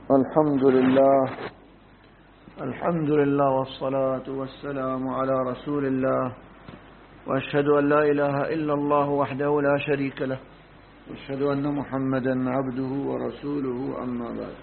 الحمد لله والصلاة والسلام على رسول الله، وأشهد أن لا إله إلا الله وحده لا شريك له، وأشهد أن محمدا عبده ورسوله، أما بعد.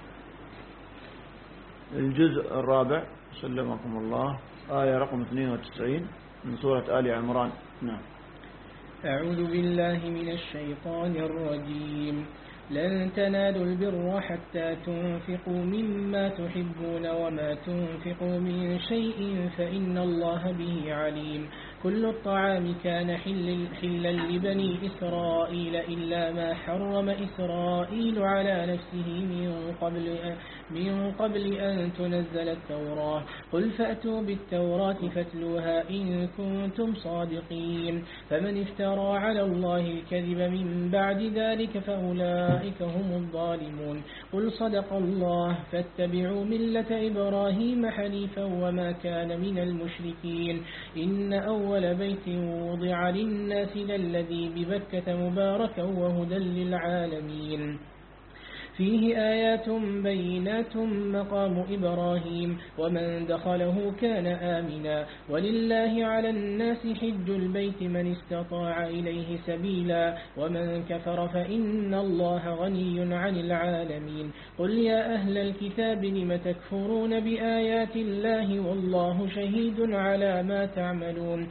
الجزء الرابع سلمكم الله، آية رقم 92 من سورة آل عمران. نعم. أعوذ بالله من الشيطان الرجيم. لن تنالوا البر حتى تنفقوا مما تحبون، وما تنفقوا من شيء فإن الله به عليم. كل الطعام كان حلا لبني إسرائيل إلا ما حرم إسرائيل على نفسه من قبل أن تنزل التوراة. قل فأتوا بالتوراة فاتلوها إن كنتم صادقين. فمن افترى على الله الكذب من بعد ذلك فأولئك هم الظالمون. قل صدق الله، فاتبعوا ملة إبراهيم حنيفا وما كان من المشركين. إن أول بيت وضع للناس للذي ببكة مباركا وهدى للعالمين. فيه آيات بينات مقام إبراهيم، ومن دخله كان آمنا. ولله على الناس حج البيت من استطاع إليه سبيلا، ومن كفر فإن الله غني عن العالمين. قل يا أهل الكتاب لم تكفرون بآيات الله والله شهيد على ما تعملون.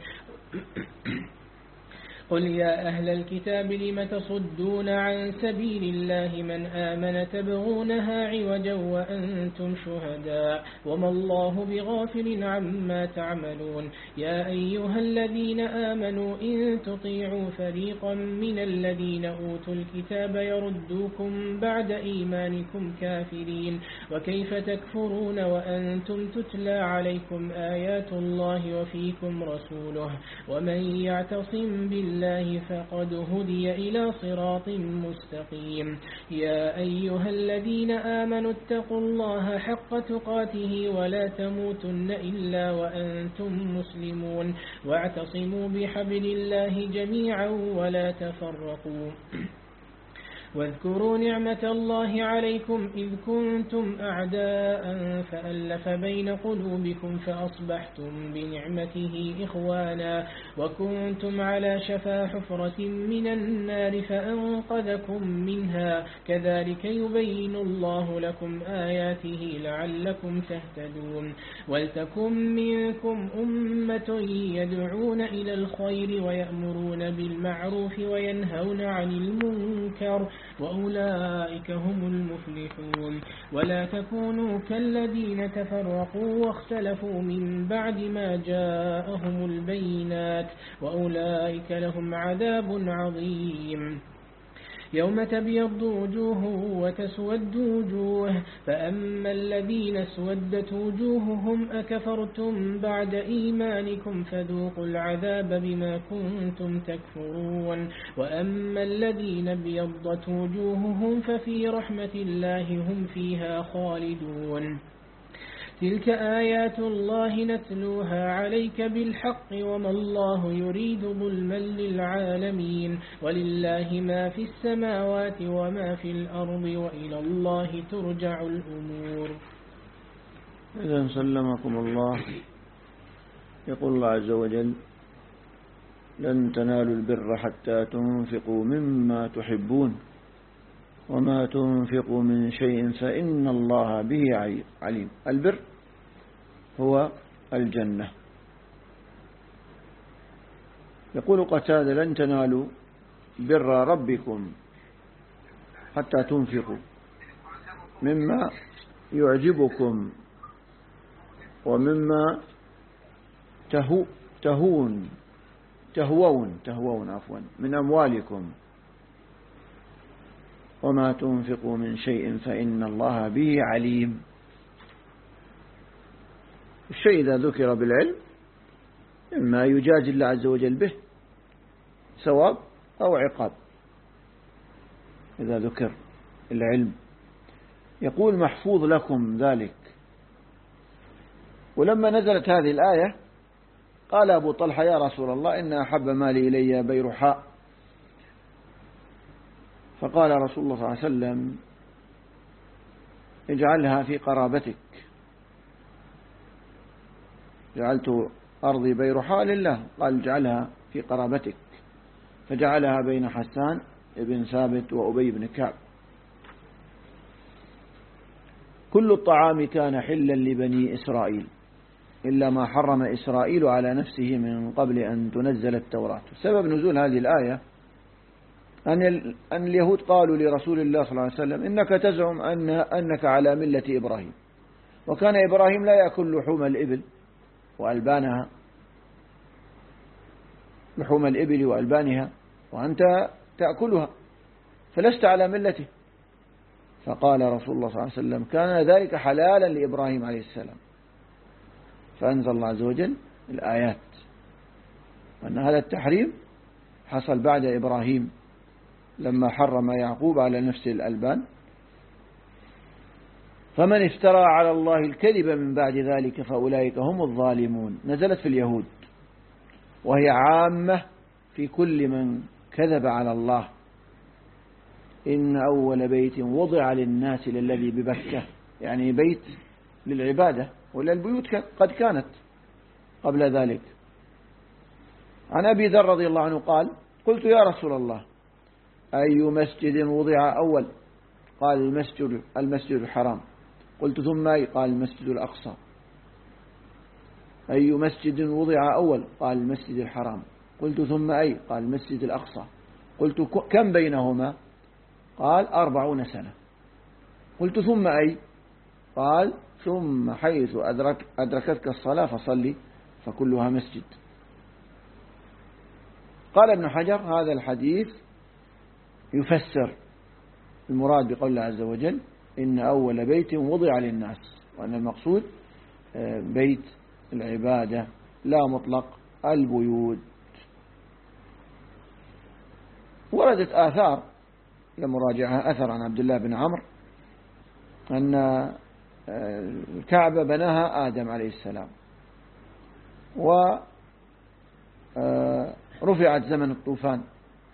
قل يا أهل الكتاب لم تصدون عن سبيل الله من آمن تبغونها عوجا وأنتم شهداء، وما الله بغافل عما تعملون. يا أيها الذين آمنوا إن تطيعوا فريقا من الذين أوتوا الكتاب يردوكم بعد إيمانكم كافرين. وكيف تكفرون وأنتم تتلى عليكم آيات الله وفيكم رسوله. ومن يعتصم بالله فقد هدي إلى صراط مستقيم. يا أيها الذين آمنوا اتقوا الله حق تقاته ولا تموتن إلا وأنتم مسلمون. واعتصموا بحبل الله جميعا ولا تفرقوا. واذكروا نعمة الله عليكم إذ كنتم أعداء فألف بين قلوبكم فأصبحتم بنعمته إخوانا، وكنتم على شفا حفرة من النار فأنقذكم منها. كذلك يبين الله لكم آياته لعلكم تهتدون. ولتكن منكم أمة يدعون إلى الخير ويأمرون بالمعروف وينهون عن المنكر، وأولئك هم المفلحون. ولا تكونوا كالذين تفرقوا واختلفوا من بعد ما جاءهم البينات، وأولئك لهم عذاب عظيم. يوم تبيض وجوه وتسود وجوه، فأما الذين اسودت وجوههم أكفرتم بعد إيمانكم فذوقوا العذاب بما كنتم تكفرون. وأما الذين ابيضت وجوههم ففي رحمة الله هم فيها خالدون. تلك آيات الله نتلوها عليك بالحق، وما الله يريد ظلما للعالمين. ولله ما في السماوات وما في الأرض، وإلى الله ترجع الأمور. إذن سلمكم الله، يقول الله عز وجل: لن تنالوا البر حتى تنفقوا مما تحبون، وما تنفقوا من شيء فإن الله به عليم. البر هو الجنة. يقول قتادة: لن تنالوا بر ربكم حتى تنفقوا مما يعجبكم ومما تهوون من أموالكم، وما تنفقوا من شيء فإن الله به عليم. الشيء إذا ذكر بالعلم إما يجازي الله عز وجل به ثواب أو عقاب. إذا ذكر العلم يقول: محفوظ لكم ذلك. ولما نزلت هذه الآية قال أبو طلحة: يا رسول الله، إن أحب مالي إلي بيرحاء. فقال رسول الله صلى الله عليه وسلم: اجعلها في قرابتك. جعلت أرضي بيرحاء لله، قال اجعلها في قرابتك، فجعلها بين حسان بن ثابت وأبي بن كعب. كل الطعام كان حلا لبني إسرائيل إلا ما حرم إسرائيل على نفسه من قبل أن تنزل التوراة. سبب نزول هذه الآية أن اليهود قالوا لرسول الله صلى الله عليه وسلم إنك تزعم أنك على ملة إبراهيم، وكان إبراهيم لا يأكل لحوم الإبل وألبانها، لحوم الإبل وألبانها، وأنت تأكلها فلست على ملته. فقال رسول الله صلى الله عليه وسلم كان ذلك حلالا لإبراهيم عليه السلام، فأنزل الله عز وجل الآيات وأن هذا التحريم حصل بعد إبراهيم لما حرم يعقوب على نفسه الألبان. فمن افترى على الله الكذب من بعد ذلك فأولئك هم الظالمون. نزلت في اليهود وهي عامة في كل من كذب على الله. إن أول بيت وضع للناس للذي ببكة، يعني بيت للعبادة، ولا البيوت قد كانت قبل ذلك. عن أبي ذر رضي الله عنه قال قلت يا رسول الله أي مسجد وضع أول؟ قال المسجد الحرام. قلت ثم أي؟ قال المسجد الأقصى. أي مسجد وضع أول؟ قال المسجد الحرام. قلت ثم أي؟ قال المسجد الأقصى. قلت كم بينهما؟ قال 40 سنة. قلت ثم أي؟ قال ثم حيث أدركتك الصلاة فصلي فكلها مسجد. قال ابن حجر هذا الحديث يفسر المراد بقول الله عز وجل إن أول بيت وضع للناس، وأن المقصود بيت العبادة لا مطلق البيوت. وردت آثار لمراجعة أثر عن عبد الله بن عمرو أن الكعبة بناها آدم عليه السلام، ورفعت زمن الطوفان،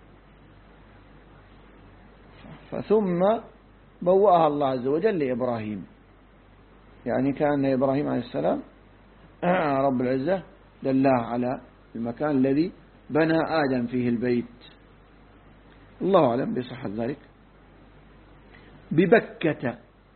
ثم بوأها الله عز وجل لإبراهيم. يعني كأن إبراهيم عليه السلام رب العزة دلاه على المكان الذي بنى آدم فيه البيت. الله أعلم بصحة ذلك. ببكة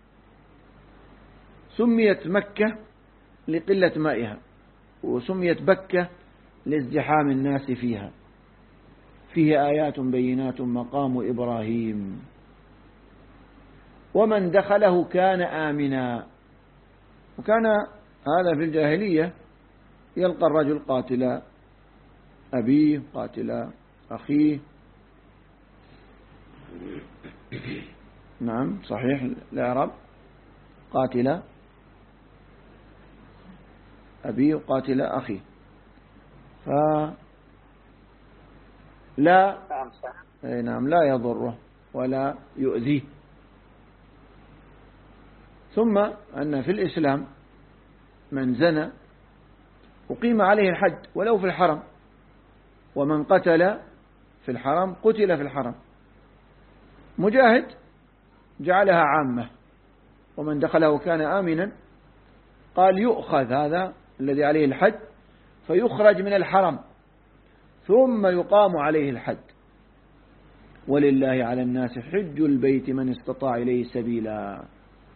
سميت مكة لقلة مائها، وسميت بكة لازدحام الناس فيها. فيه آيات بينات مقام إبراهيم ومن دخله كان آمنا. وكان هذا في الجاهلية يلقى الرجل قاتل أبيه قاتل أخيه. نعم صحيح الإعراب قاتل أبيه قاتل أخيه، فلا نعم لا يضره ولا يؤذيه. ثم أن في الإسلام من زنى أقيم عليه الحد ولو في الحرم، ومن قتل في الحرم قتل في الحرم. مجاهد جعلها عامة، ومن دخله كان آمنا. قال يؤخذ هذا الذي عليه الحد فيخرج من الحرم ثم يقام عليه الحد. ولله على الناس حج البيت من استطاع إليه سبيلا.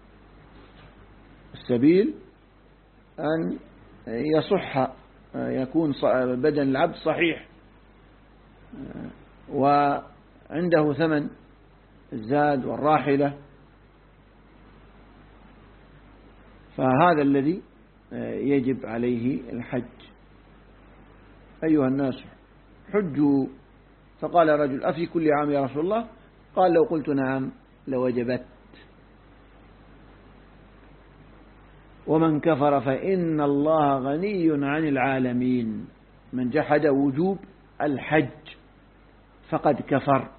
السبيل أن يصح يكون بدن العبد صحيح وعنده ثمن الزاد والراحلة، فهذا الذي يجب عليه الحج. أيها الناس حجوا. فقال رجل أفي كل عام يا رسول الله؟ قال لو قلت نعم لوجبت. ومن كفر فإن الله غني عن العالمين. من جحد وجوب الحج فقد كفر.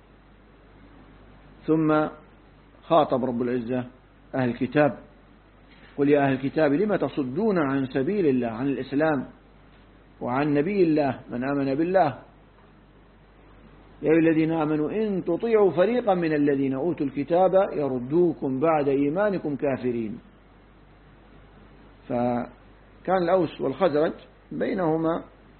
ثم خاطب رب العزة أهل الكتاب قل يا أهل الكتاب لما تصدون عن سبيل الله، عن الإسلام وعن نبي الله من آمن بالله. يا أيها الذين آمنوا إن تطيعوا فريقا من الذين أوتوا الكتاب يردوكم بعد إيمانكم كافرين. فكان الأوس والخزرج بينهما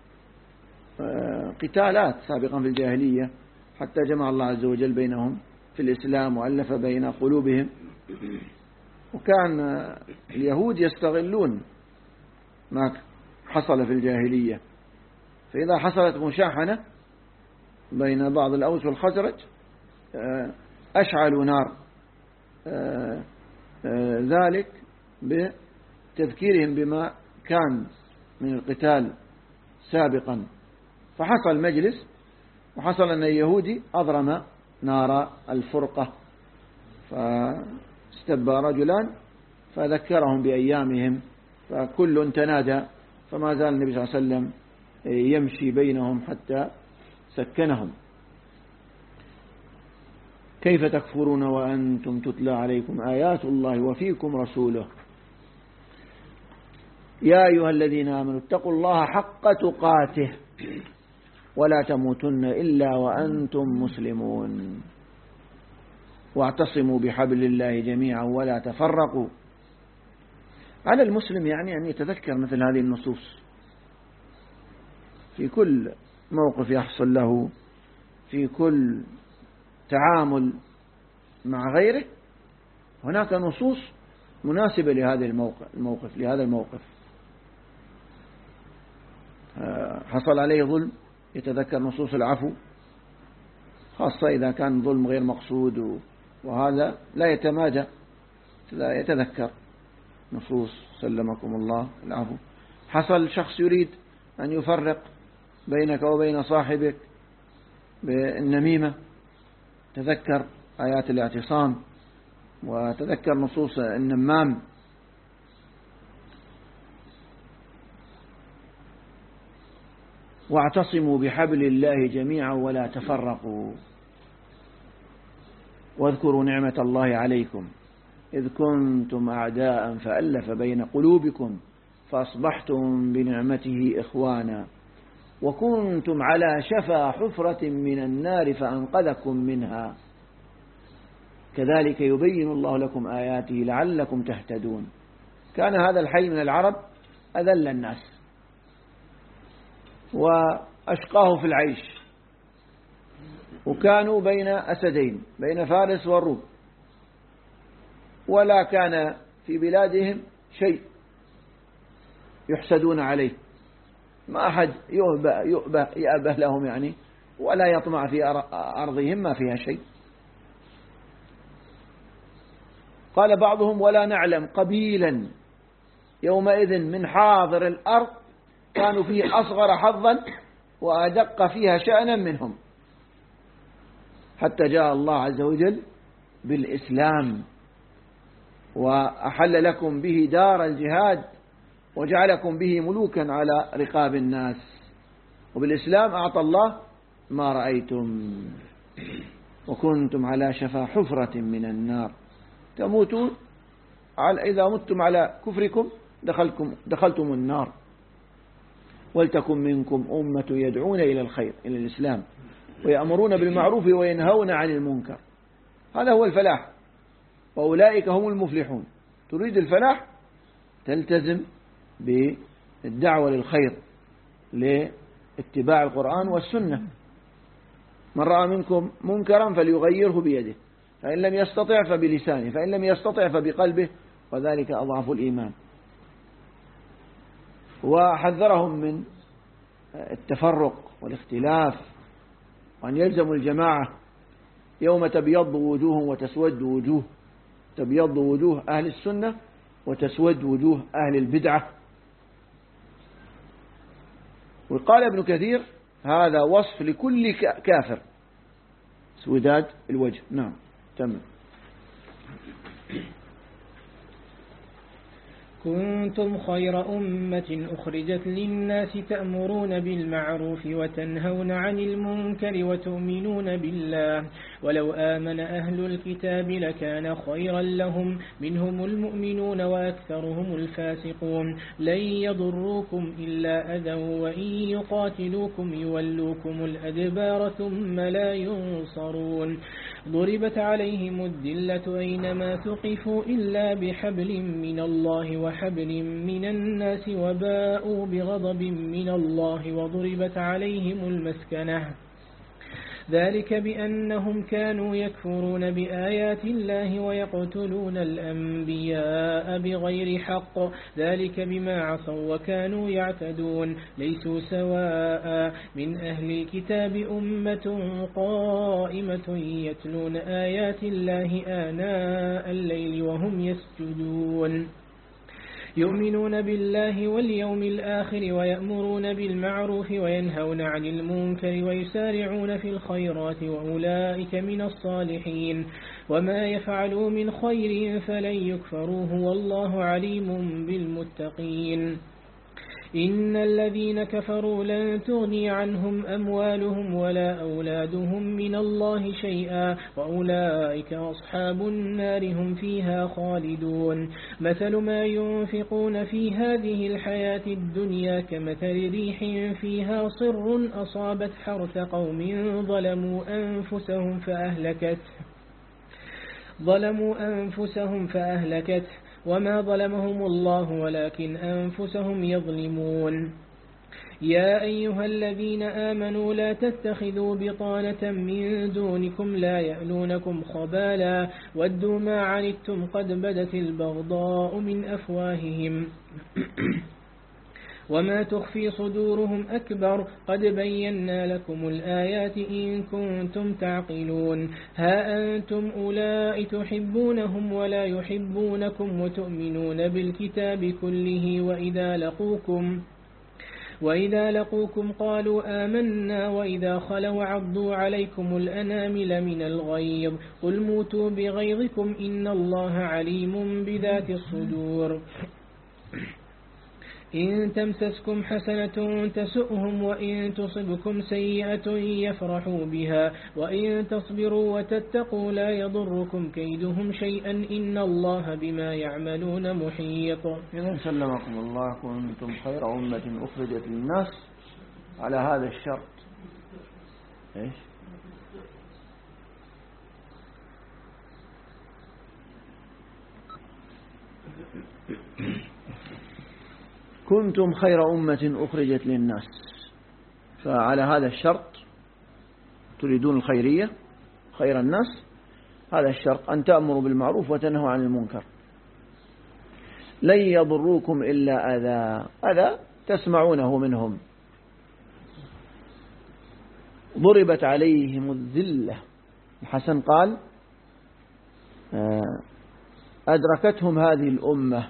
قتالات سابقا في الجاهلية، حتى جمع الله عز وجل بينهم في الإسلام وألف بين قلوبهم. وكان اليهود يستغلون ما حصل في الجاهلية، فإذا حصلت مشاحنة بين بعض الأوس والخزرج أشعلوا نار ذلك بتذكيرهم بما كان من القتال سابقا. فحصل مجلس، وحصل أن اليهودي أضرم نار الفرقة، فاستبى رجلان فذكرهم بأيامهم، فكل تنادى، فما زال النبي صلى الله عليه وسلم يمشي بينهم حتى سكنهم. كيف تكفرون وأنتم تتلى عليكم آيات الله وفيكم رسوله يا أيها الذين آمنوا اتقوا الله حق تقاته ولا تموتن إلا وأنتم مسلمون واعتصموا بحبل الله جميعا ولا تفرقوا. على المسلم يعني أن يتذكر مثل هذه النصوص في كل موقف يحصل له، في كل تعامل مع غيره. هناك نصوص مناسبة لهذا الموقف. حصل عليه ظلم يتذكر نصوص العفو، خاصة إذا كان ظلم غير مقصود، وهذا لا يتمادى، لا يتذكر نصوص سلمكم الله العفو. حصل شخص يريد أن يفرق بينك وبين صاحبك بالنميمة، تذكر آيات الاعتصام وتذكر نصوص النمام. واعتصموا بحبل الله جميعا ولا تفرقوا واذكروا نعمة الله عليكم إذ كنتم أعداء فألف بين قلوبكم فأصبحتم بنعمته إخوانا وكنتم على شفا حفرة من النار فأنقذكم منها كذلك يبين الله لكم آياته لعلكم تهتدون. كان هذا الحي من العرب أذل الناس وأشقاه في العيش، وكانوا بين أسدين، بين فارس والروم، ولا كان في بلادهم شيء يحسدون عليه، ما أحد يأبه لهم يعني، ولا يطمع في أرضهم ما فيها شيء. قال بعضهم ولا نعلم قبيلا يومئذ من حاضر الأرض كانوا فيه أصغر حظا وأدق فيها شأنا منهم، حتى جاء الله عز وجل بالإسلام وأحل لكم به دار الجهاد وجعلكم به ملوكا على رقاب الناس، وبالإسلام أعطى الله ما رأيتم وكنتم على شفا حفرة من النار تموتون إذا متم على كفركم دخلتم النار ولتكن منكم أمة يدعون إلى الخير، إلى الإسلام، ويأمرون بالمعروف وينهون عن المنكر. هذا هو الفلاح، وأولئك هم المفلحون. تريد الفلاح تلتزم بالدعوة للخير، لاتباع القرآن والسنة. من رأى منكم منكرا فليغيره بيده، فإن لم يستطع فبلسانه، فإن لم يستطع فبقلبه، وذلك أضعف الإيمان. وحذرهم من التفرق والاختلاف، وأن يلزموا الجماعة. يوم تبيض وجوه وتسود وجوه، تبيض وجوه أهل السنة وتسود وجوه أهل البدعة. وقال ابن كثير هذا وصف لكل كافر، سوداد الوجه. نعم تمام. كنتم خير أمة أخرجت للناس تأمرون بالمعروف وتنهون عن المنكر وتؤمنون بالله ولو آمن أهل الكتاب لكان خيرا لهم منهم المؤمنون وأكثرهم الفاسقون لن يضروكم إلا أذى وإن يقاتلوكم يولوكم الأدبار ثم لا ينصرون ضربت عليهم الذلة أينما ثقفوا إلا بحبل من الله وحبل من الناس وباءوا بغضب من الله وضربت عليهم المسكنة ذلك بأنهم كانوا يكفرون بآيات الله ويقتلون الأنبياء بغير حق ذلك بما عصوا وكانوا يعتدون ليسوا سواء من أهل الكتاب أمة قائمة يتلون آيات الله آناء الليل وهم يسجدون يؤمنون بالله واليوم الآخر ويأمرون بالمعروف وينهون عن المنكر ويسارعون في الخيرات وأولئك من الصالحين وما يفعلوا من خير فلن يكفروه والله عليم بالمتقين إن الذين كفروا لن تغني عنهم أموالهم ولا أولادهم من الله شيئا وأولئك أصحاب النار هم فيها خالدون مثل ما ينفقون في هذه الحياة الدنيا كمثل ريح فيها صر أصابت حرث قوم ظلموا أنفسهم فأهلكته وما ظلمهم الله ولكن أنفسهم يظلمون يا أيها الذين آمنوا لا تتخذوا بطانة من دونكم لا يألونكم خبالا ودوا ما عنتم قد بدت البغضاء من أفواههم وما تخفي صدورهم أكبر قد بينا لكم الآيات إن كنتم تعقلون ها أنتم أولئك تحبونهم ولا يحبونكم وتؤمنون بالكتاب كله وإذا لقوكم قالوا آمنا وإذا خلوا عضوا عليكم الأنامل من الغيظ قل موتوا بغيظكم إن الله عليم بذات الصدور إن تمسسكم حسنة تسؤهم وإن تصبكم سيئة يفرحوا بها وإن تصبروا وتتقوا لا يضركم كيدهم شيئا إن الله بما يعملون محيط. إذن سلمكم الله كنتم خير أمة أخرجت للناس على هذا الشرط. إيش؟ كنتم خير أمة أخرجت للناس، فعلى هذا الشرط تريدون الخيرية خير الناس، هذا الشرط أن تأمروا بالمعروف وتنهوا عن المنكر. لن يضروكم إلا أذى تسمعونه منهم. ضربت عليهم الذلة. الحسن قال أدركتهم هذه الأمة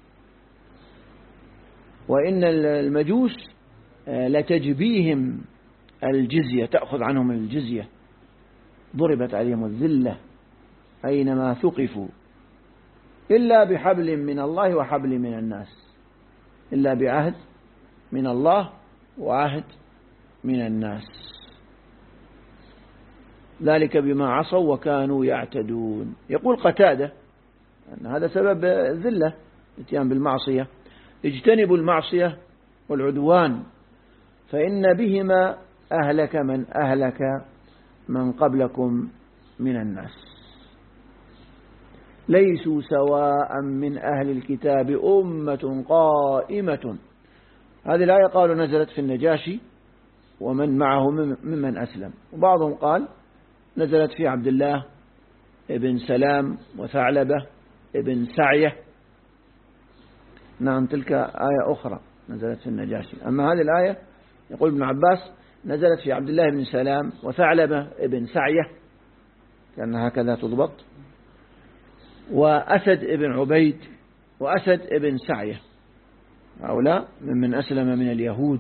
وإن المجوس لتجبيهم الجزية، تأخذ عنهم الجزية. ضربت عليهم الذلة أينما ثقفوا إلا بحبل من الله وحبل من الناس، إلا بعهد من الله وعهد من الناس، ذلك بما عصوا وكانوا يعتدون. يقول قتادة أن هذا سبب الذلة، الاتيان بالمعصية. اجتنبوا المعصية والعدوان فإن بهما أهلك من قبلكم من الناس. ليسوا سواء من أهل الكتاب أمة قائمة. هذه الآية قالوا نزلت في النجاشي ومن معه ممن أسلم، وبعضهم قال نزلت في عبد الله ابن سلام وثعلبة ابن سعية. نعم، تلك آية أخرى نزلت في النجاشي. أما هذه الآية يقول ابن عباس نزلت في عبد الله بن سلام وثعلبة ابن سعية، كان هكذا تضبط، وأسد ابن عبيد وأسد ابن سعية، هؤلاء ممن أسلم من اليهود،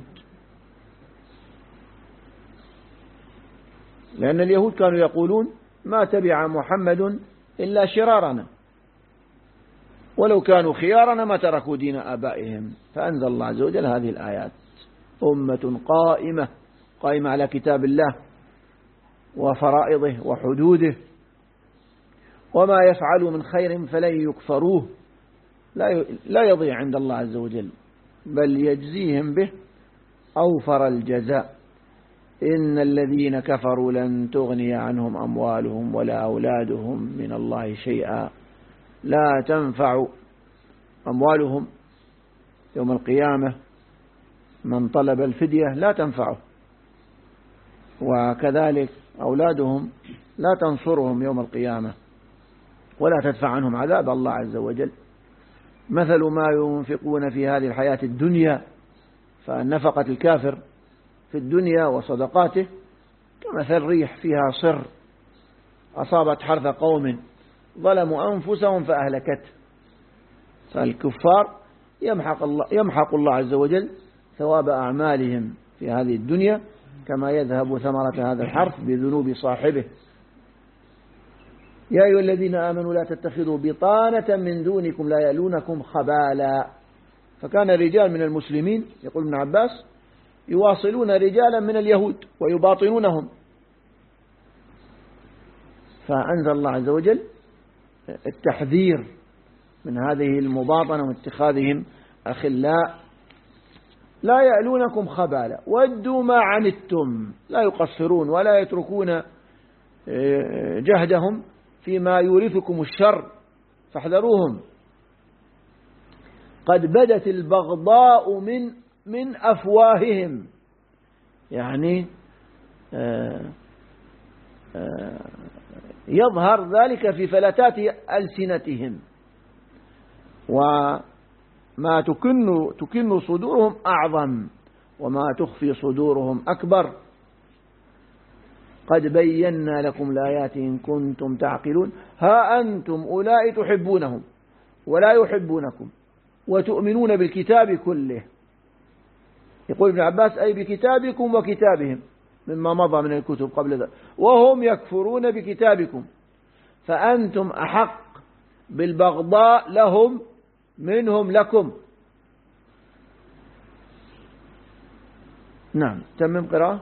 لأن اليهود كانوا يقولون ما تبع محمد إلا شرارنا، ولو كانوا خيارنا ما تركوا دين آبائهم. فأنزل الله عز وجل هذه الآيات: أمة قائمة على كتاب الله، وفرائضه وحدوده، وما يفعل من خير فلن يكفروه، لا يضيع عند الله عز وجل، بل يجزيهم به أوفر الجزاء. إن الذين كفروا لن تغني عنهم أموالهم ولا أولادهم من الله شيئا. لا تنفع أموالهم يوم القيامة، من طلب الفدية لا تنفعه، وكذلك أولادهم لا تنصرهم يوم القيامة ولا تدفع عنهم عذاب الله عز وجل. مثل ما ينفقون في هذه الحياة الدنيا، فنفقة الكافر في الدنيا وصدقاته كمثل ريح فيها صر أصابت حرث قوم ظلموا أنفسهم فأهلكته. فالكفار يمحق الله عز وجل ثواب أعمالهم في هذه الدنيا كما يذهب ثمرة هذا الحرث بذنوب صاحبه. يا أيها الذين آمنوا لا تتخذوا بطانة من دونكم لا يألونكم خبالا. فكان رجال من المسلمين، يقول ابن عباس، يواصلون رجالا من اليهود ويباطنونهم، فأنزل الله عز وجل التحذير من هذه المباطنة واتخاذهم أخلاء. لا يألونكم خبالا ودوا ما عنتم، لا يقصرون ولا يتركون جهدهم فيما يورثكم الشر، فاحذروهم. قد بدت البغضاء من أفواههم، يعني يظهر ذلك في فلتات ألسنتهم، وما تكن صدورهم أعظم وما تخفي صدورهم أكبر. قد بينا لكم الآيات إن كنتم تعقلون. ها أنتم أولئك تحبونهم ولا يحبونكم وتؤمنون بالكتاب كله. يقول ابن عباس أي بكتابكم وكتابهم مما مضى من الكتب قبل ذلك، وهم يكفرون بكتابكم، فأنتم أحق بالبغضاء لهم منهم لكم. نعم، تمم قراءة.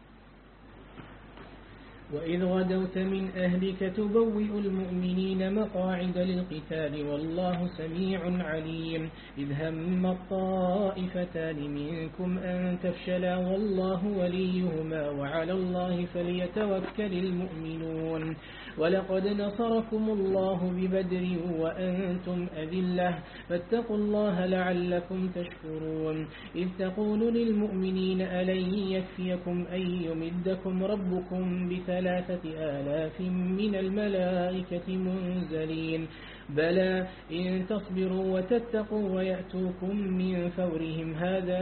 وإذ غدوت من أهلك تبوئ المؤمنين مقاعد للقتال والله سميع عليم. إذ هم الطائفتان منكم أن تفشلا والله وليهما وعلى الله فليتوكل المؤمنون. ولقد نصركم الله ببدر وأنتم أذلة فاتقوا الله لعلكم تشكرون. إذ تقول للمؤمنين ألن يكفيكم أن يمدكم ربكم ب3,000 من الملائكة منزلين بلى إن تصبروا وتتقوا ويأتوكم من فورهم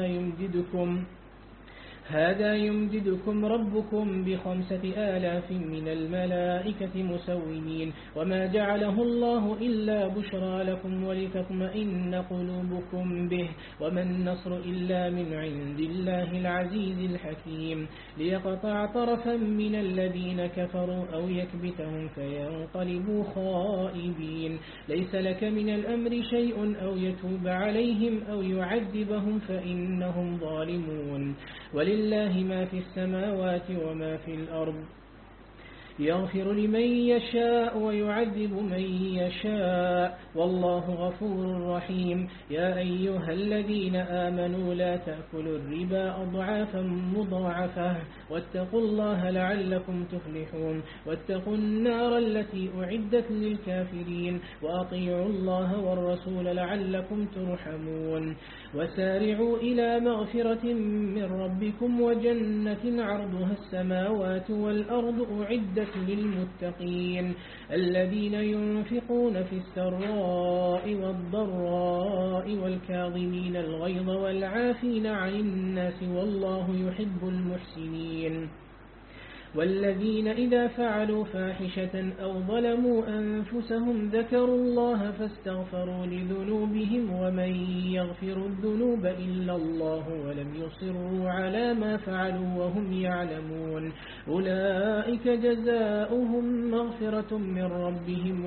هذا يمددكم ربكم ب5,000 من الملائكة مسومين وما جعله الله إلا بشرى لكم ولتطمئن قلوبكم به وما النصر إلا من عند الله العزيز الحكيم. ليقطع طرفا من الذين كفروا أو يكبتهم فينقلبوا خائبين. ليس لك من الأمر شيء أو يتوب عليهم أو يعذبهم فإنهم ظالمون. ولله ما في السماوات وما في الأرض يغفر لمن يشاء ويعذب من يشاء والله غفور رحيم. يا أيها الذين آمنوا لا تأكلوا الربا أضعافا مضاعفة واتقوا الله لعلكم تفلحون. واتقوا النار التي أعدت للكافرين وأطيعوا الله والرسول لعلكم ترحمون. وسارعوا إلى مغفرة من ربكم وجنة عرضها السماوات والأرض أعدت للمتقين الذين ينفقون في السراء والضراء والكاظمين الغيظ والعافين عن الناس والله يحب المحسنين. والذين إذا فعلوا فاحشة أو ظلموا أنفسهم ذكروا الله فاستغفروا لذنوبهم ومن يغفر الذنوب إلا الله ولم يصروا على ما فعلوا وهم يعلمون. أولئك جزاؤهم مغفرة من ربهم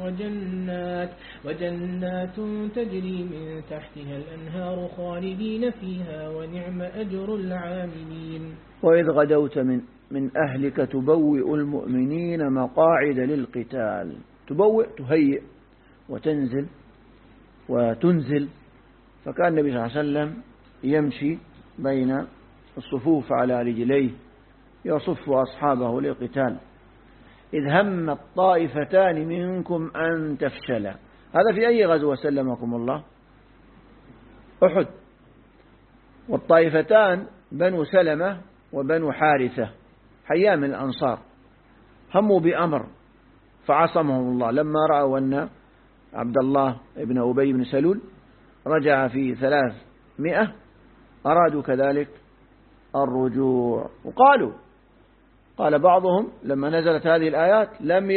وجنات تجري من تحتها الأنهار خالدين فيها ونعم أجر العاملين. وإذ غدوت من من أهلك تبوئ المؤمنين مقاعد للقتال. تبوئ تهيئ وتنزل وتنزل. فكان النبي صلى الله عليه وسلم يمشي بين الصفوف على رجليه يصف أصحابه للقتال. إذ هم الطائفتان منكم أن تفشلا. هذا في أي غزوة سلمكم الله؟ أحد. والطائفتان بنو سلمة وبنو حارثة حيان من الأنصار هموا بأمر فعصمهم الله لما رأوا أن عبد الله بن أبي بن سلول رجع في 300 أرادوا كذلك الرجوع. وقالوا قال بعضهم لما نزلت هذه الآيات لم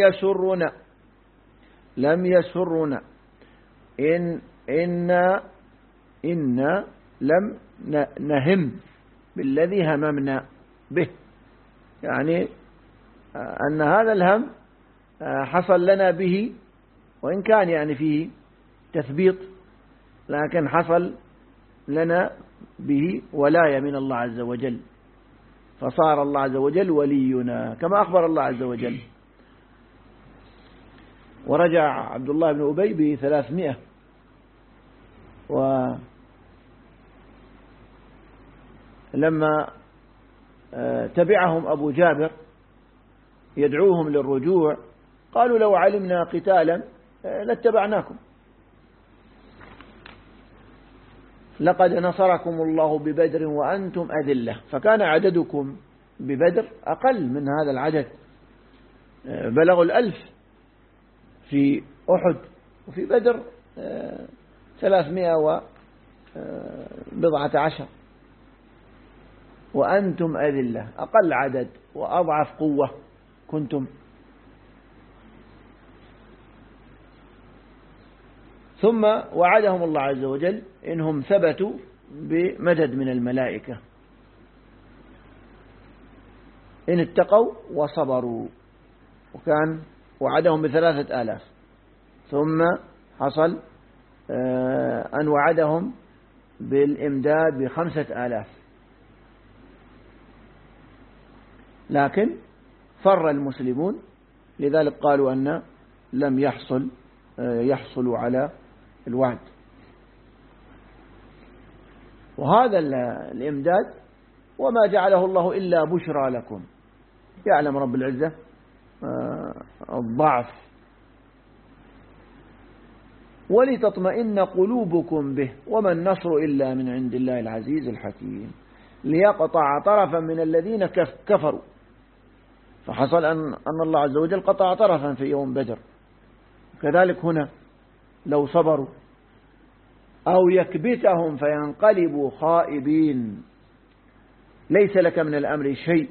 يسرنا إن لم نهم بالذي هممنا به، يعني أن هذا الهم حصل لنا به وإن كان يعني فيه تثبيط، لكن حصل لنا به ولاية من الله عز وجل، فصار الله عز وجل ولينا كما أخبر الله عز وجل. ورجع عبد الله بن أبي ب300 ولما تبعهم أبو جابر يدعوهم للرجوع قالوا لو علمنا قتالا لاتبعناكم، لقد نصركم الله ببدر وأنتم أذلة. فكان عددكم ببدر أقل من هذا العدد، بلغوا 1000 في أحد، وفي بدر 319 وأنتم أذلة، أقل عدد وأضعف قوة كنتم. ثم وعدهم الله عز وجل إنهم ثبتوا بمدد من الملائكة إن اتقوا وصبروا، وكان وعدهم ب3000. ثم حصل أن وعدهم بالإمداد ب5000، لكن فر المسلمون، لذلك قالوا أن لم يحصلوا على الوعد. وهذا الإمداد وما جعله الله إلا بشرى لكم، يعلم رب العزة الضعف، ولتطمئن قلوبكم به وما النصر إلا من عند الله العزيز الحكيم، ليقطع طرفا من الذين كفروا. فحصل أن الله عز وجل قطع طرفا في يوم بدر، كذلك هنا لو صبروا أو يكبتهم فينقلبوا خائبين ليس لك من الأمر شيء.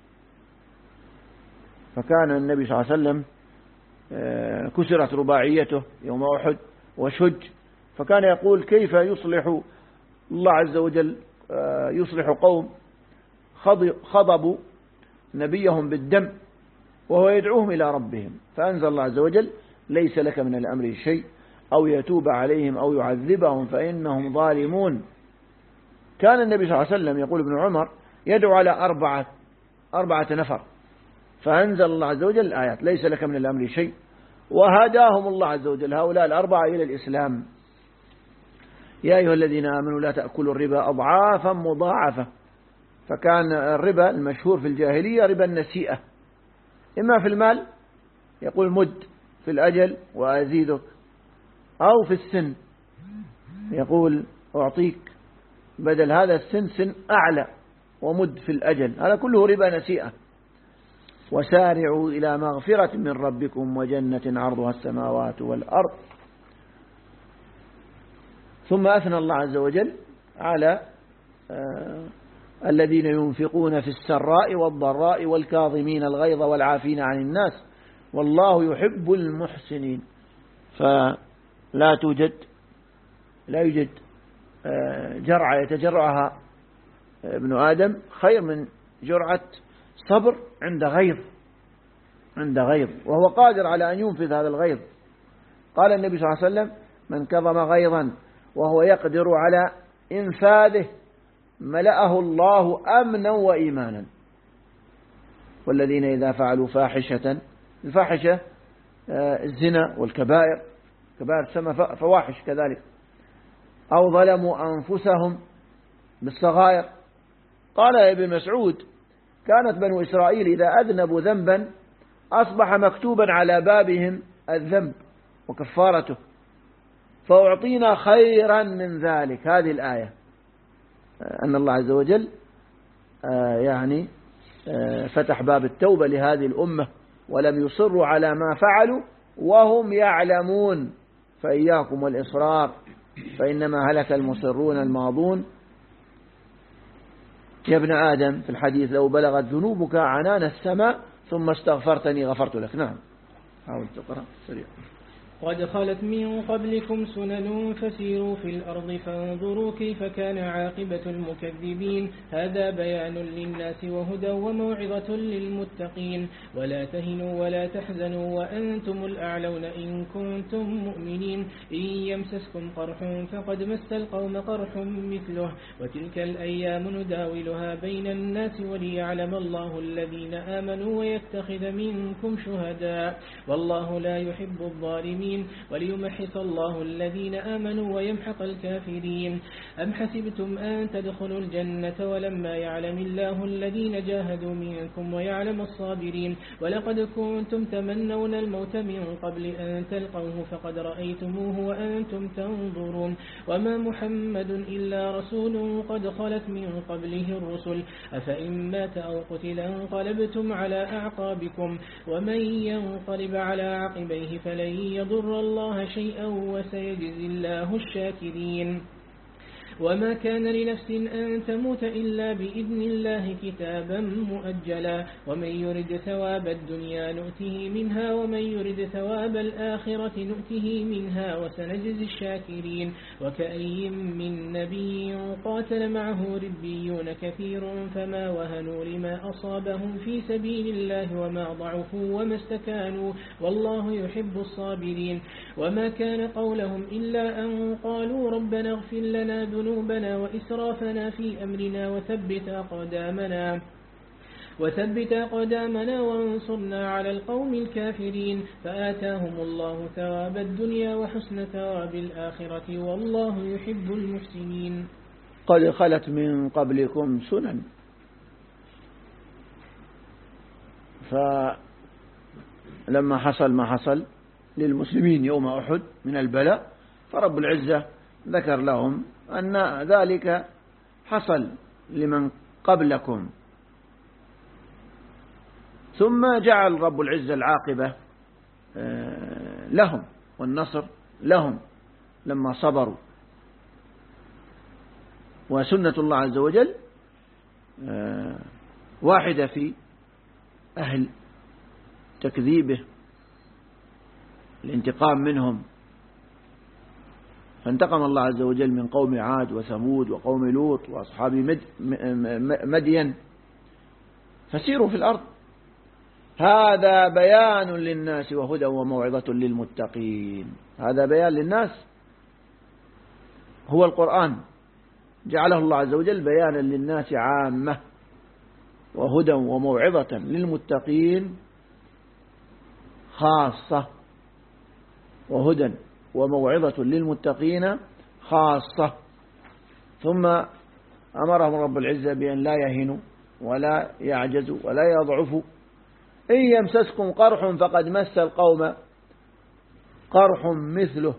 فكان النبي صلى الله عليه وسلم كسرت رباعيته يوم أحد وشج، فكان يقول كيف يصلح الله عز وجل يصلح قوم خضبوا نبيهم بالدم وهو يدعوهم إلى ربهم، فأنزل الله عز وجل ليس لك من الأمر شيء أو يتوب عليهم أو يعذبهم فإنهم ظالمون. كان النبي صلى الله عليه وسلم يقول ابن عمر يدعو على أربعة نفر، فأنزل الله عز وجل الآيات ليس لك من الأمر شيء، وهداهم الله عز وجل هؤلاء الأربعة إلى الإسلام. يا أيها الذين آمنوا لا تأكلوا الربا أضعافا مضاعفة. فكان الربا المشهور في الجاهلية ربا النسيئة، إما في المال يقول مد في الأجل وأزيدك، أو في السن يقول أعطيك بدل هذا السن سن أعلى ومد في الأجل، هذا كله ربا نسيئة. وسارعوا إلى مغفرة من ربكم وجنة عرضها السماوات والأرض. ثم أثنى الله عز وجل على الذين ينفقون في السراء والضراء والكاظمين الغيظ والعافين عن الناس والله يحب المحسنين. فلا يوجد جرعة يتجرعها ابن آدم خير من جرعة صبر عند غيظ، وهو قادر على أن ينفذ هذا الغيظ. قال النبي صلى الله عليه وسلم من كظم غيظا وهو يقدر على إنفاذه ملأه الله أمنا وإيمانا. والذين إذا فعلوا فاحشة، الفاحشة الزنا والكبائر، كبائر تسمى فواحش كذلك، أو ظلموا أنفسهم بالصغائر. قال ابن مسعود: كانت بنو إسرائيل إذا أذنبوا ذنبا أصبح مكتوبا على بابهم الذنب وكفارته، فأعطينا خيرا من ذلك. هذه الآية أن الله عز وجل يعني فتح باب التوبة لهذه الأمة، ولم يصروا على ما فعلوا وهم يعلمون، فإياكم والإصرار فإنما هلك المصرون الماضون. يا ابن آدم في الحديث: لو بلغت ذنوبك عنان السماء ثم استغفرتني غفرت لك. نعم، حاول تقرأ سريع. قد خلت من قبلكم سنن فسيروا في الأرض فانظروا كيف كان عاقبة المكذبين. هذا بيان للناس وهدى وموعظة للمتقين. ولا تهنوا ولا تحزنوا وأنتم الأعلون إن كنتم مؤمنين. إن يمسسكم قرح فقد مس القوم قرح مثله، وتلك الأيام نداولها بين الناس وليعلم الله الذين آمنوا ويتخذ منكم شهداء، والله لا يحب الظالمين، وليمحص الله الذين آمنوا ويمحق الكافرين. أم حسبتم أن تدخلوا الجنة ولما يعلم الله الذين جاهدوا منكم ويعلم الصابرين. ولقد كنتم تمنون الموت من قبل أن تلقوه فقد رأيتموه وأنتم تنظرون. وما محمد إلا رسول قد خلت من قبله الرسل، أفإن مات أو قتل انقلبتم على أعقابكم، ومن ينقلب على عقبيه فلن يضر الله شيئا وسيجزي الله الشاكرين. وما كان لنفس أن تموت إلا بإذن الله كتابا مؤجلا، ومن يرد ثواب الدنيا نؤته منها ومن يرد ثواب الآخرة نؤته منها وسنجزي الشاكرين. وكأي من نبي قاتل معه ربيون كثير فما وهنوا لما أصابهم في سبيل الله وما ضعفوا وما استكانوا، والله يحب الصابرين. وما كان قولهم إلا أن قالوا ربنا اغفر لنا ذنوبنا وإسرافنا في أمرنا وثبت أقدامنا وانصرنا على القوم الكافرين. فآتاهم الله ثواب الدنيا وحسن ثواب الآخرة، والله يحب المحسنين. قد خلت من قبلكم سنن، فلما حصل ما حصل للمسلمين يوم أحد من البلاء، فرب العزة ذكر لهم أن ذلك حصل لمن قبلكم، ثم جعل رب العزة العاقبة لهم والنصر لهم لما صبروا. وسنة الله عز وجل واحدة في أهل تكذيبه، الانتقام منهم. فانتقم الله عز وجل من قوم عاد وثمود وقوم لوط وأصحاب مدين. فسيروا في الأرض، هذا بيان للناس وهدى وموعظة للمتقين. هذا بيان للناس هو القرآن، جعله الله عز وجل بيانا للناس عامة، وهدى وموعظة للمتقين خاصة، وهدى وموعظة للمتقين خاصة. ثم أمرهم رب العزة بأن لا يهنوا ولا يعجزوا ولا يضعفوا. إن يمسسكم قرح فقد مس القوم قرح مثله.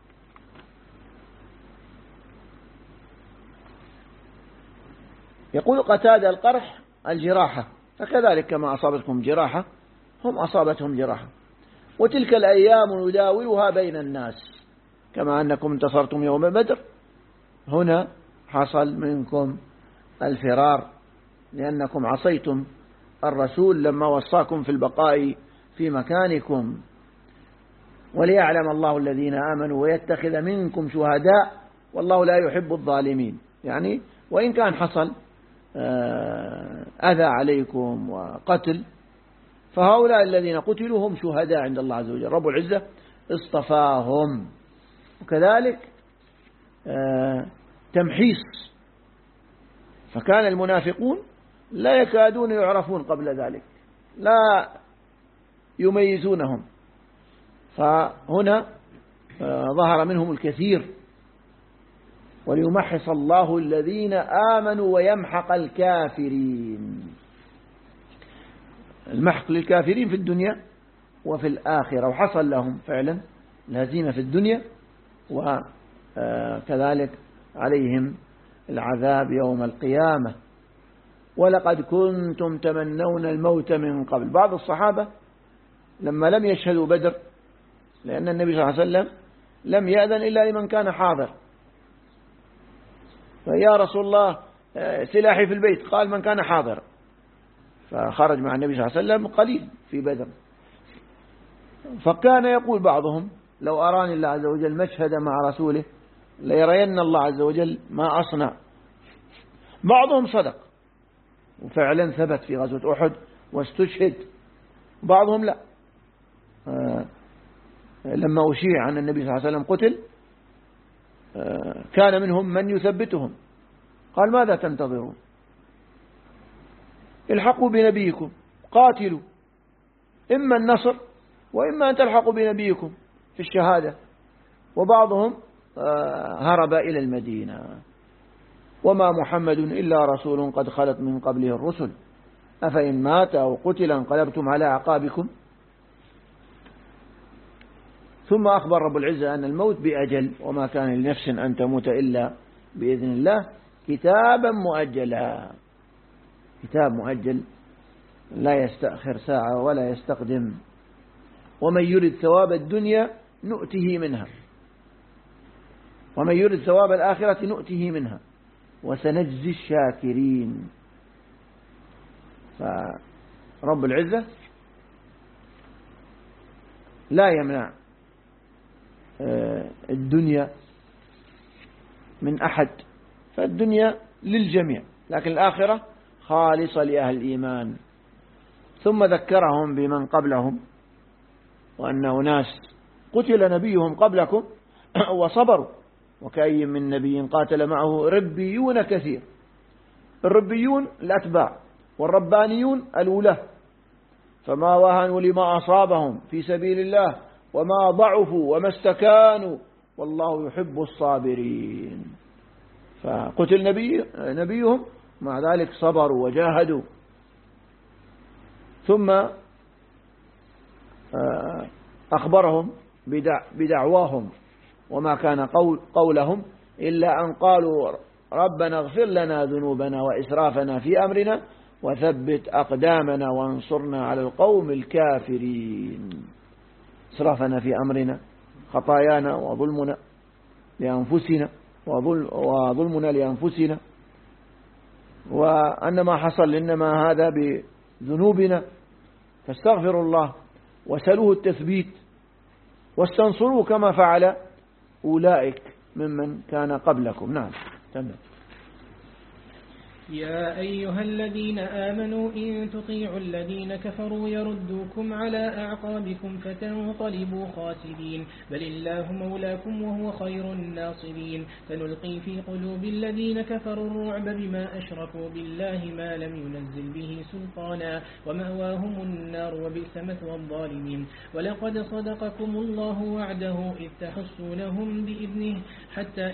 يقول قتادة: القرح الجراحة، فكذلك كما أصابتكم جراحة هم أصابتهم جراحة. وتلك الأيام نداولها بين الناس، كما أنكم انتصرتم يوم بدر، هنا حصل منكم الفرار لأنكم عصيتم الرسول لما وصاكم في البقاء في مكانكم. وليعلم الله الذين آمنوا ويتخذ منكم شهداء والله لا يحب الظالمين. يعني وإن كان حصل أذى عليكم وقتل، فهؤلاء الذين قتلوا هم شهداء عند الله عز وجل، رب العزة اصطفاهم. وكذلك تمحيص، فكان المنافقون لا يكادون يعرفون قبل ذلك، لا يميزونهم. فهنا ظهر منهم الكثير. وليمحص الله الذين آمنوا ويمحق الكافرين. المحق للكافرين في الدنيا وفي الآخرة، وحصل لهم فعلا الهزيمة في الدنيا، وكذلك عليهم العذاب يوم القيامة. ولقد كنتم تمنون الموت من قبل. بعض الصحابة لما لم يشهدوا بدر، لأن النبي صلى الله عليه وسلم لم يأذن إلا لمن كان حاضر، فيا رسول الله سلاحي في البيت، قال من كان حاضر، فخرج مع النبي صلى الله عليه وسلم قليل في بدر. فكان يقول بعضهم لو أراني الله عز وجل مشهد مع رسوله ليرين الله عز وجل ما أصنع. بعضهم صدق وفعلا ثبت في غزوة أحد واستشهد. بعضهم لا، لما أشيع عن النبي صلى الله عليه وسلم قتل كان منهم من يثبتهم، قال ماذا تنتظرون؟ الحقوا بنبيكم، قاتلوا، إما النصر وإما أن تلحقوا بنبيكم في الشهادة. وبعضهم هرب إلى المدينة. وما محمد إلا رسول قد خلت من قبله الرسل أفإن مات أو قتل انقلبتم على أعقابكم. ثم أخبر رب العزة أن الموت بأجل، وما كان لنفس أن تموت إلا بإذن الله، كتابا مؤجلا. كتاب مؤجل لا يستأخر ساعة ولا يستقدم. ومن يرد ثواب الدنيا نؤته منها، ومن يرد ثواب الآخرة نؤته منها، وسنجزي الشاكرين. فرب العزة لا يمنع الدنيا من أحد، فالدنيا للجميع، لكن الآخرة خالصة لأهل الإيمان. ثم ذكرهم بمن قبلهم، وأن ناس قتل نبيهم قبلكم وصبروا، وكأي من نبي قاتل معه ربيون كثير. الربيون الأتباع، والربانيون الولاة، فما وهنوا لما أصابهم في سبيل الله وما ضعفوا وما استكانوا والله يحب الصابرين. فقتل نبيهم مع ذلك صبروا وجاهدوا. ثم أخبرهم بدعواهم، وما كان قولهم إلا أن قالوا ربنا اغفر لنا ذنوبنا وإسرافنا في أمرنا وثبت أقدامنا وانصرنا على القوم الكافرين. إسرافنا في أمرنا، خطايانا وظلمنا لأنفسنا وظلمنا لأنفسنا، وأن ما حصل إنما هذا بذنوبنا، فاستغفروا الله وسألوه التثبيت واستنصروا كما فعل أولئك ممن كان قبلكم. نعم تمام. يا أيها الذين آمنوا إن تطيعوا الذين كفروا يردوكم على أعقابكم فتنقلبوا خاسرين، بل الله مولاكم وهو خير الناصرين. سنلقي في قلوب الذين كفروا الرعب بما أشركوا بالله ما لم ينزل به سلطانا ومأواهم النار وبئس مثوى الظالمين. ولقد صدقكم الله وعده إذ تحسونهم بإذنه حتى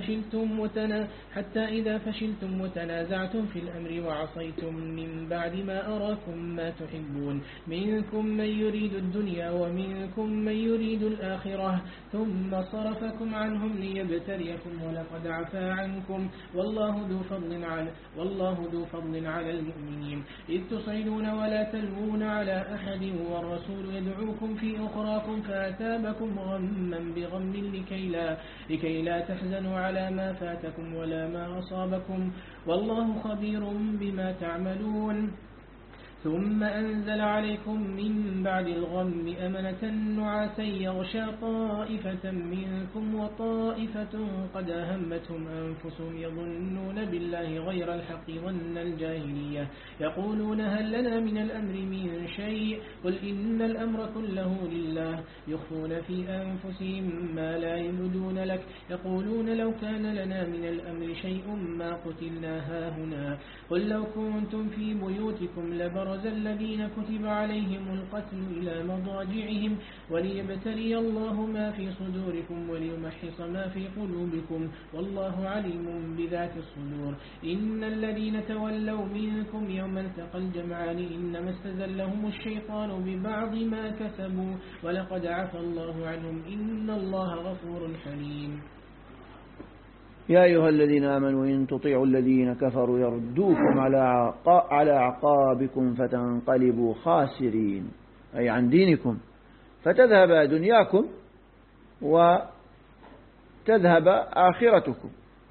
إذا فشلتم وتنازعتم في الأمر وعصيتم من بعد ما أراكم ما تحبون، منكم من يريد الدنيا ومنكم من يريد الآخرة ثم صرفكم عنهم ليبتليكم ولقد عفا عنكم والله ذو فضل على المؤمنين. إذ تصعدون ولا تلوون على أحد والرسول يدعوكم في أخراكم فأتابكم غما بغم لكي لا تحزنوا على ما فاتكم ولا ما أصابكم والله خبير بما تعملون. ثم أنزل عليكم من بعد الغم أمنة نعاسا يغشى طائفة منكم وطائفة قد أهمتهم أنفسهم يظنون بالله غير الحق ظن الجاهلية يقولون هل لنا من الأمر من شيء قل إن الأمر كله لله يخفون في أنفسهم ما لا يبدون لك يقولون لو كان لنا من الأمر شيء ما قتلنا هاهنا قل لو كنتم في بيوتكم لبرزوا لبرز الذين كتب عليهم القتل إلى مضاجعهم وليبتلي الله ما في صدوركم وليمحص ما في قلوبكم والله عليم بذات الصدور. إن الذين تولوا منكم يوم التقى الجمعان إنما استزلهم الشيطان ببعض ما كسبوا ولقد عفى الله عنهم إن الله غفور حليم. يا أيها الذين آمنوا إن تطيعوا الذين كفروا يردوكم على أعقابكم فتنقلبوا خاسرين، أي عن دينكم، فتذهب دنياكم وتذهب آخرتكم.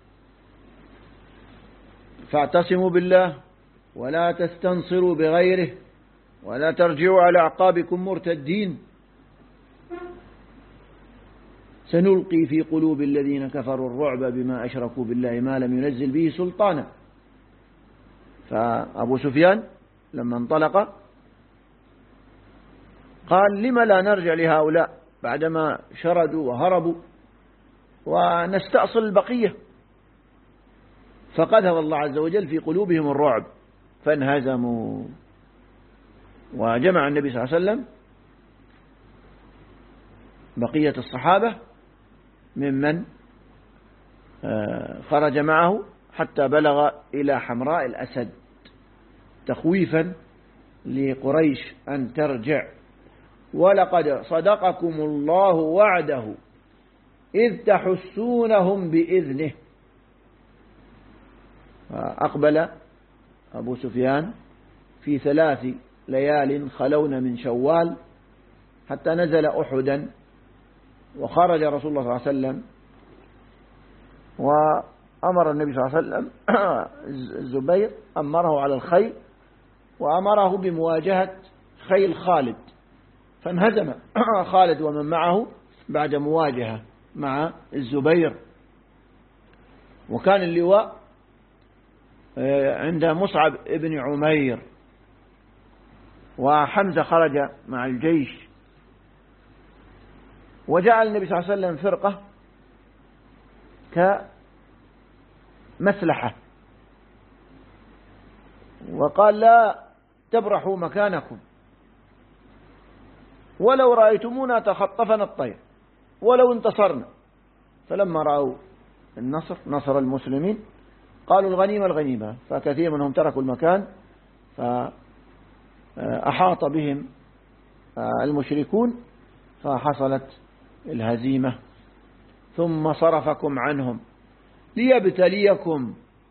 فاعتصموا بالله ولا تستنصروا بغيره ولا ترجعوا على أعقابكم مرتدين. سنلقي في قلوب الذين كفروا الرعب بما أشركوا بالله ما لم ينزل به سلطانا. فأبو سفيان لما انطلق قال لما لا نرجع لهؤلاء بعدما شردوا وهربوا ونستأصل البقية؟ فقذف الله عز وجل في قلوبهم الرعب فانهزموا. وجمع النبي صلى الله عليه وسلم بقية الصحابة ممن خرج معه حتى بلغ إلى حمراء الأسد تخويفا لقريش أن ترجع. ولقد صدقكم الله وعده إذ تحسونهم بإذنه. أقبل أبو سفيان في 3 ليال خلون من شوال حتى نزل أحدا، وخرج رسول الله صلى الله عليه وسلم وأمر النبي صلى الله عليه وسلم الزبير أمره على الخيل وأمره بمواجهة خيل خالد، فانهزم خالد ومن معه بعد مواجهة مع الزبير. وكان اللواء عند مصعب ابن عمير، وحمزة خرج مع الجيش. وجعل النبي صلى الله عليه وسلم فرقة كمسلحة وقال لا تبرحوا مكانكم ولو رأيتمونا تخطفنا الطير ولو انتصرنا. فلما رأوا النصر نصر المسلمين قالوا الغنيمة الغنيمة، فكثير منهم تركوا المكان فأحاط بهم المشركون فحصلت الهزيمة. ثم صرفكم عنهم ليبتليكم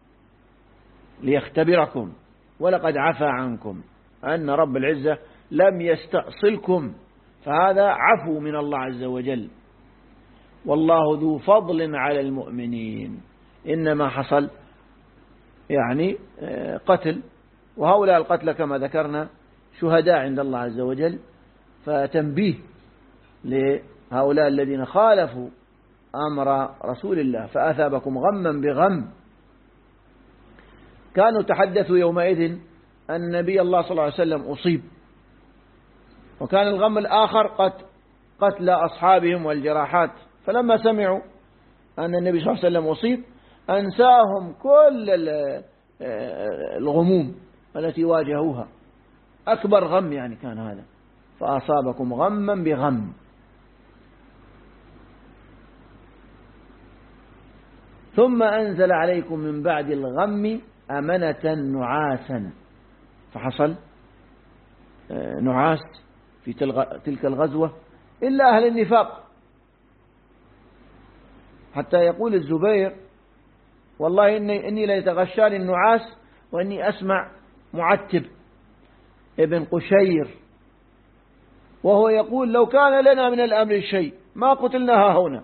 ليختبركم ولقد عفى عنكم، أن رب العزة لم يستأصلكم، فهذا عفو من الله عز وجل. والله ذو فضل على المؤمنين. إنما حصل يعني قتل، وهؤلاء القتلى كما ذكرنا شهداء عند الله عز وجل، فتنبيه لهؤلاء الذين خالفوا أمر رسول الله فأثابكم غما بغم. كانوا تحدثوا يومئذ أن نبي الله صلى الله عليه وسلم أصيب، وكان الغم الآخر قتل أصحابهم والجراحات. فلما سمعوا أن النبي صلى الله عليه وسلم أصيب أنساهم كل الغموم التي واجهوها، أكبر غم يعني كان هذا، فأصابكم غما بغم. ثم أنزل عليكم من بعد الغم أمنة نعاسا، فحصل نعاس في تلك الغزوة إلا أهل النفاق، حتى يقول الزبير والله إني ليتغشاني النعاس وإني أسمع معتب ابن قشير وهو يقول لو كان لنا من الأمر شيء ما قتلنا هنا.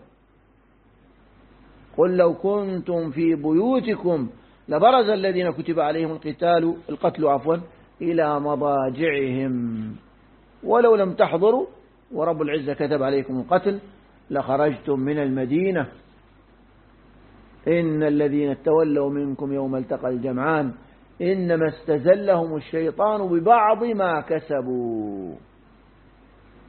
قل لو كنتم في بيوتكم لبرز الذين كتب عليهم القتل إلى مضاجعهم ولو لم تحضروا ورب العزة كتب عليكم القتل لخرجتم من المدينة. إن الذين تولوا منكم يوم التقى الجمعان إنما استزلهم الشيطان ببعض ما كسبوا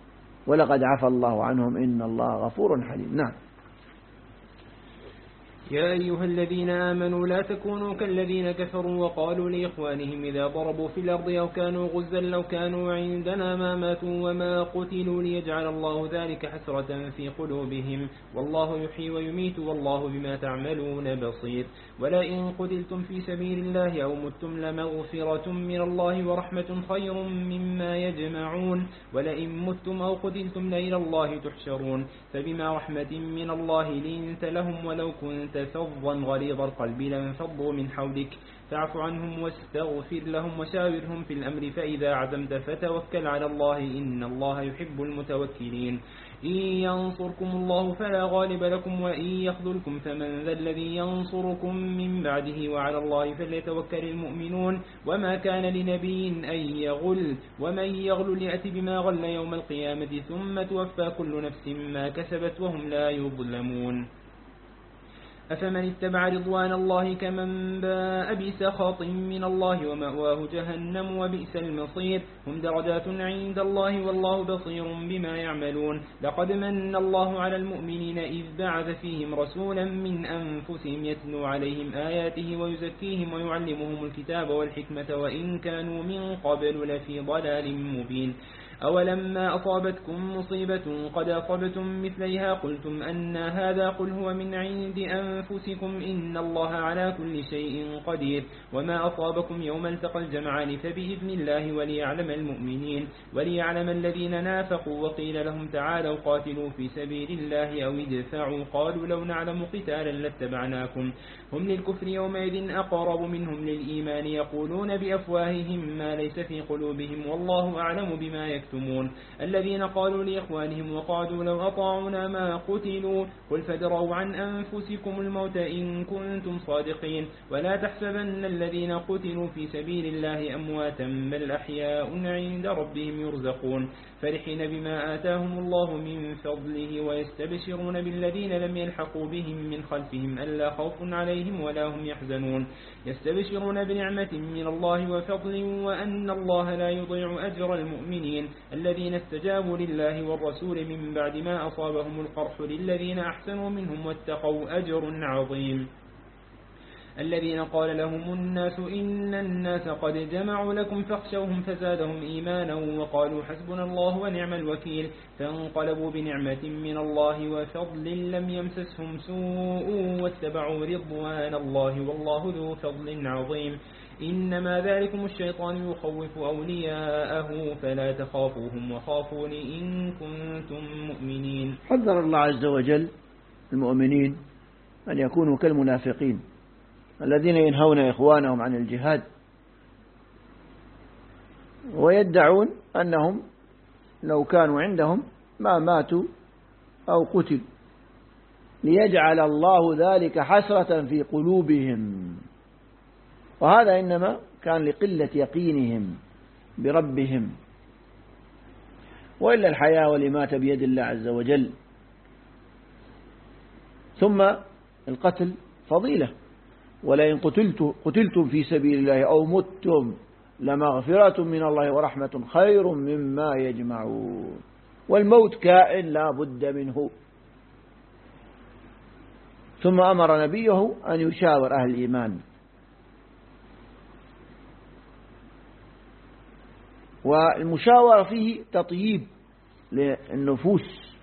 ولقد عفى الله عنهم إن الله غفور حليم. نعم. يا أيها الذين آمنوا لا تكونوا كالذين كفروا وقالوا لإخوانهم إذا ضربوا في الأرض أو كانوا غزا لو كانوا عندنا ما ماتوا وما قتلوا ليجعل الله ذلك حسرة في قلوبهم والله يحيي ويميت والله بما تعملون بصير. ولئن قتلتم في سبيل الله أو متم لمغفرة من الله ورحمة خير مما يجمعون ولئن متم أو قتلتم لإلى الله تحشرون. فبما رحمة من الله لنت لهم ولو كنت فظا غليظ القلب لانفضوا من حولك فاعف عنهم واستغفر لهم وشاورهم في الأمر فإذا عزمت فتوكل على الله إن الله يحب المتوكلين. إن ينصركم الله فلا غالب لكم وإن يخذلكم فمن ذا الذي ينصركم من بعده وعلى الله فليتوكل المؤمنون. وما كان لنبي أن يغل ومن يغل يأتي بما غل يوم القيامة ثم توفى كل نفس ما كسبت وهم لا يظلمون. أفمن اتبع رضوان الله كمن باء بسخط من الله ومأواه جهنم وبئس المصير. هم درجات عند الله والله بصير بما يعملون. لقد من الله على المؤمنين إذ بعث فيهم رسولا من أنفسهم يتلو عليهم آياته ويزكيهم ويعلمهم الكتاب والحكمة وإن كانوا من قبل لفي ضلال مبين. أولما أصابتكم مصيبة قد أصبتم مثليها قلتم أن هذا قل هو من عند أنفسكم إن الله على كل شيء قدير. وما أصابكم يوم التقى الجمعان فبإذن الله وليعلم المؤمنين وليعلم الذين نافقوا. وقيل لهم تعالوا قاتلوا في سبيل الله أو ادفعوا قالوا لو نعلم قتالا لاتبعناكم. هم للكفر يومئذ أقرب منهم للإيمان يقولون بأفواههم ما ليس في قلوبهم والله أعلم بما يكتمون. الذين قالوا لإخوانهم وقعدوا لو أطاعنا ما قتلوا قل فادروا عن أنفسكم الموت إن كنتم صادقين. ولا تحسبن الذين قتلوا في سبيل الله أمواتا بل أحياء عند ربهم يرزقون. فرحين بما آتاهم الله من فضله ويستبشرون بالذين لم يلحقوا بهم من خلفهم ألا خوف عليهم ولا هم يحزنون. يستبشرون بنعمة من الله وفضل وأن الله لا يضيع أجر المؤمنين الذين استجابوا لله والرسول من بعد ما أصابهم القرح للذين أحسنوا منهم واتقوا أجر عظيم. الذين قال لهم الناس إن الناس قد جمعوا لكم فاخشوهم فزادهم إيمانا وقالوا حسبنا الله ونعم الوكيل. فانقلبوا بنعمة من الله وفضل لم يمسسهم سوء واتبعوا رضوان الله والله ذو فضل عظيم. إنما ذلكم الشيطان يخوف أولياءه فلا تخافوهم وخافون إن كنتم مؤمنين. حذر الله عز وجل المؤمنين أن يكونوا كالمنافقين الذين ينهون إخوانهم عن الجهاد ويدعون أنهم لو كانوا عندهم ما ماتوا أو قتلوا ليجعل الله ذلك حسرة في قلوبهم. وهذا إنما كان لقلة يقينهم بربهم. وإلا الحياة والإماتة بيد الله عز وجل. ثم القتل فضيلة. ولئن قتلتم في سبيل الله أو متم لمغفرة من الله ورحمة خير مما يجمعون. والموت كائن لا بد منه. ثم أمر نبيه أن يشاور أهل الإيمان. والمشاورة فيه تطييب للنفوس.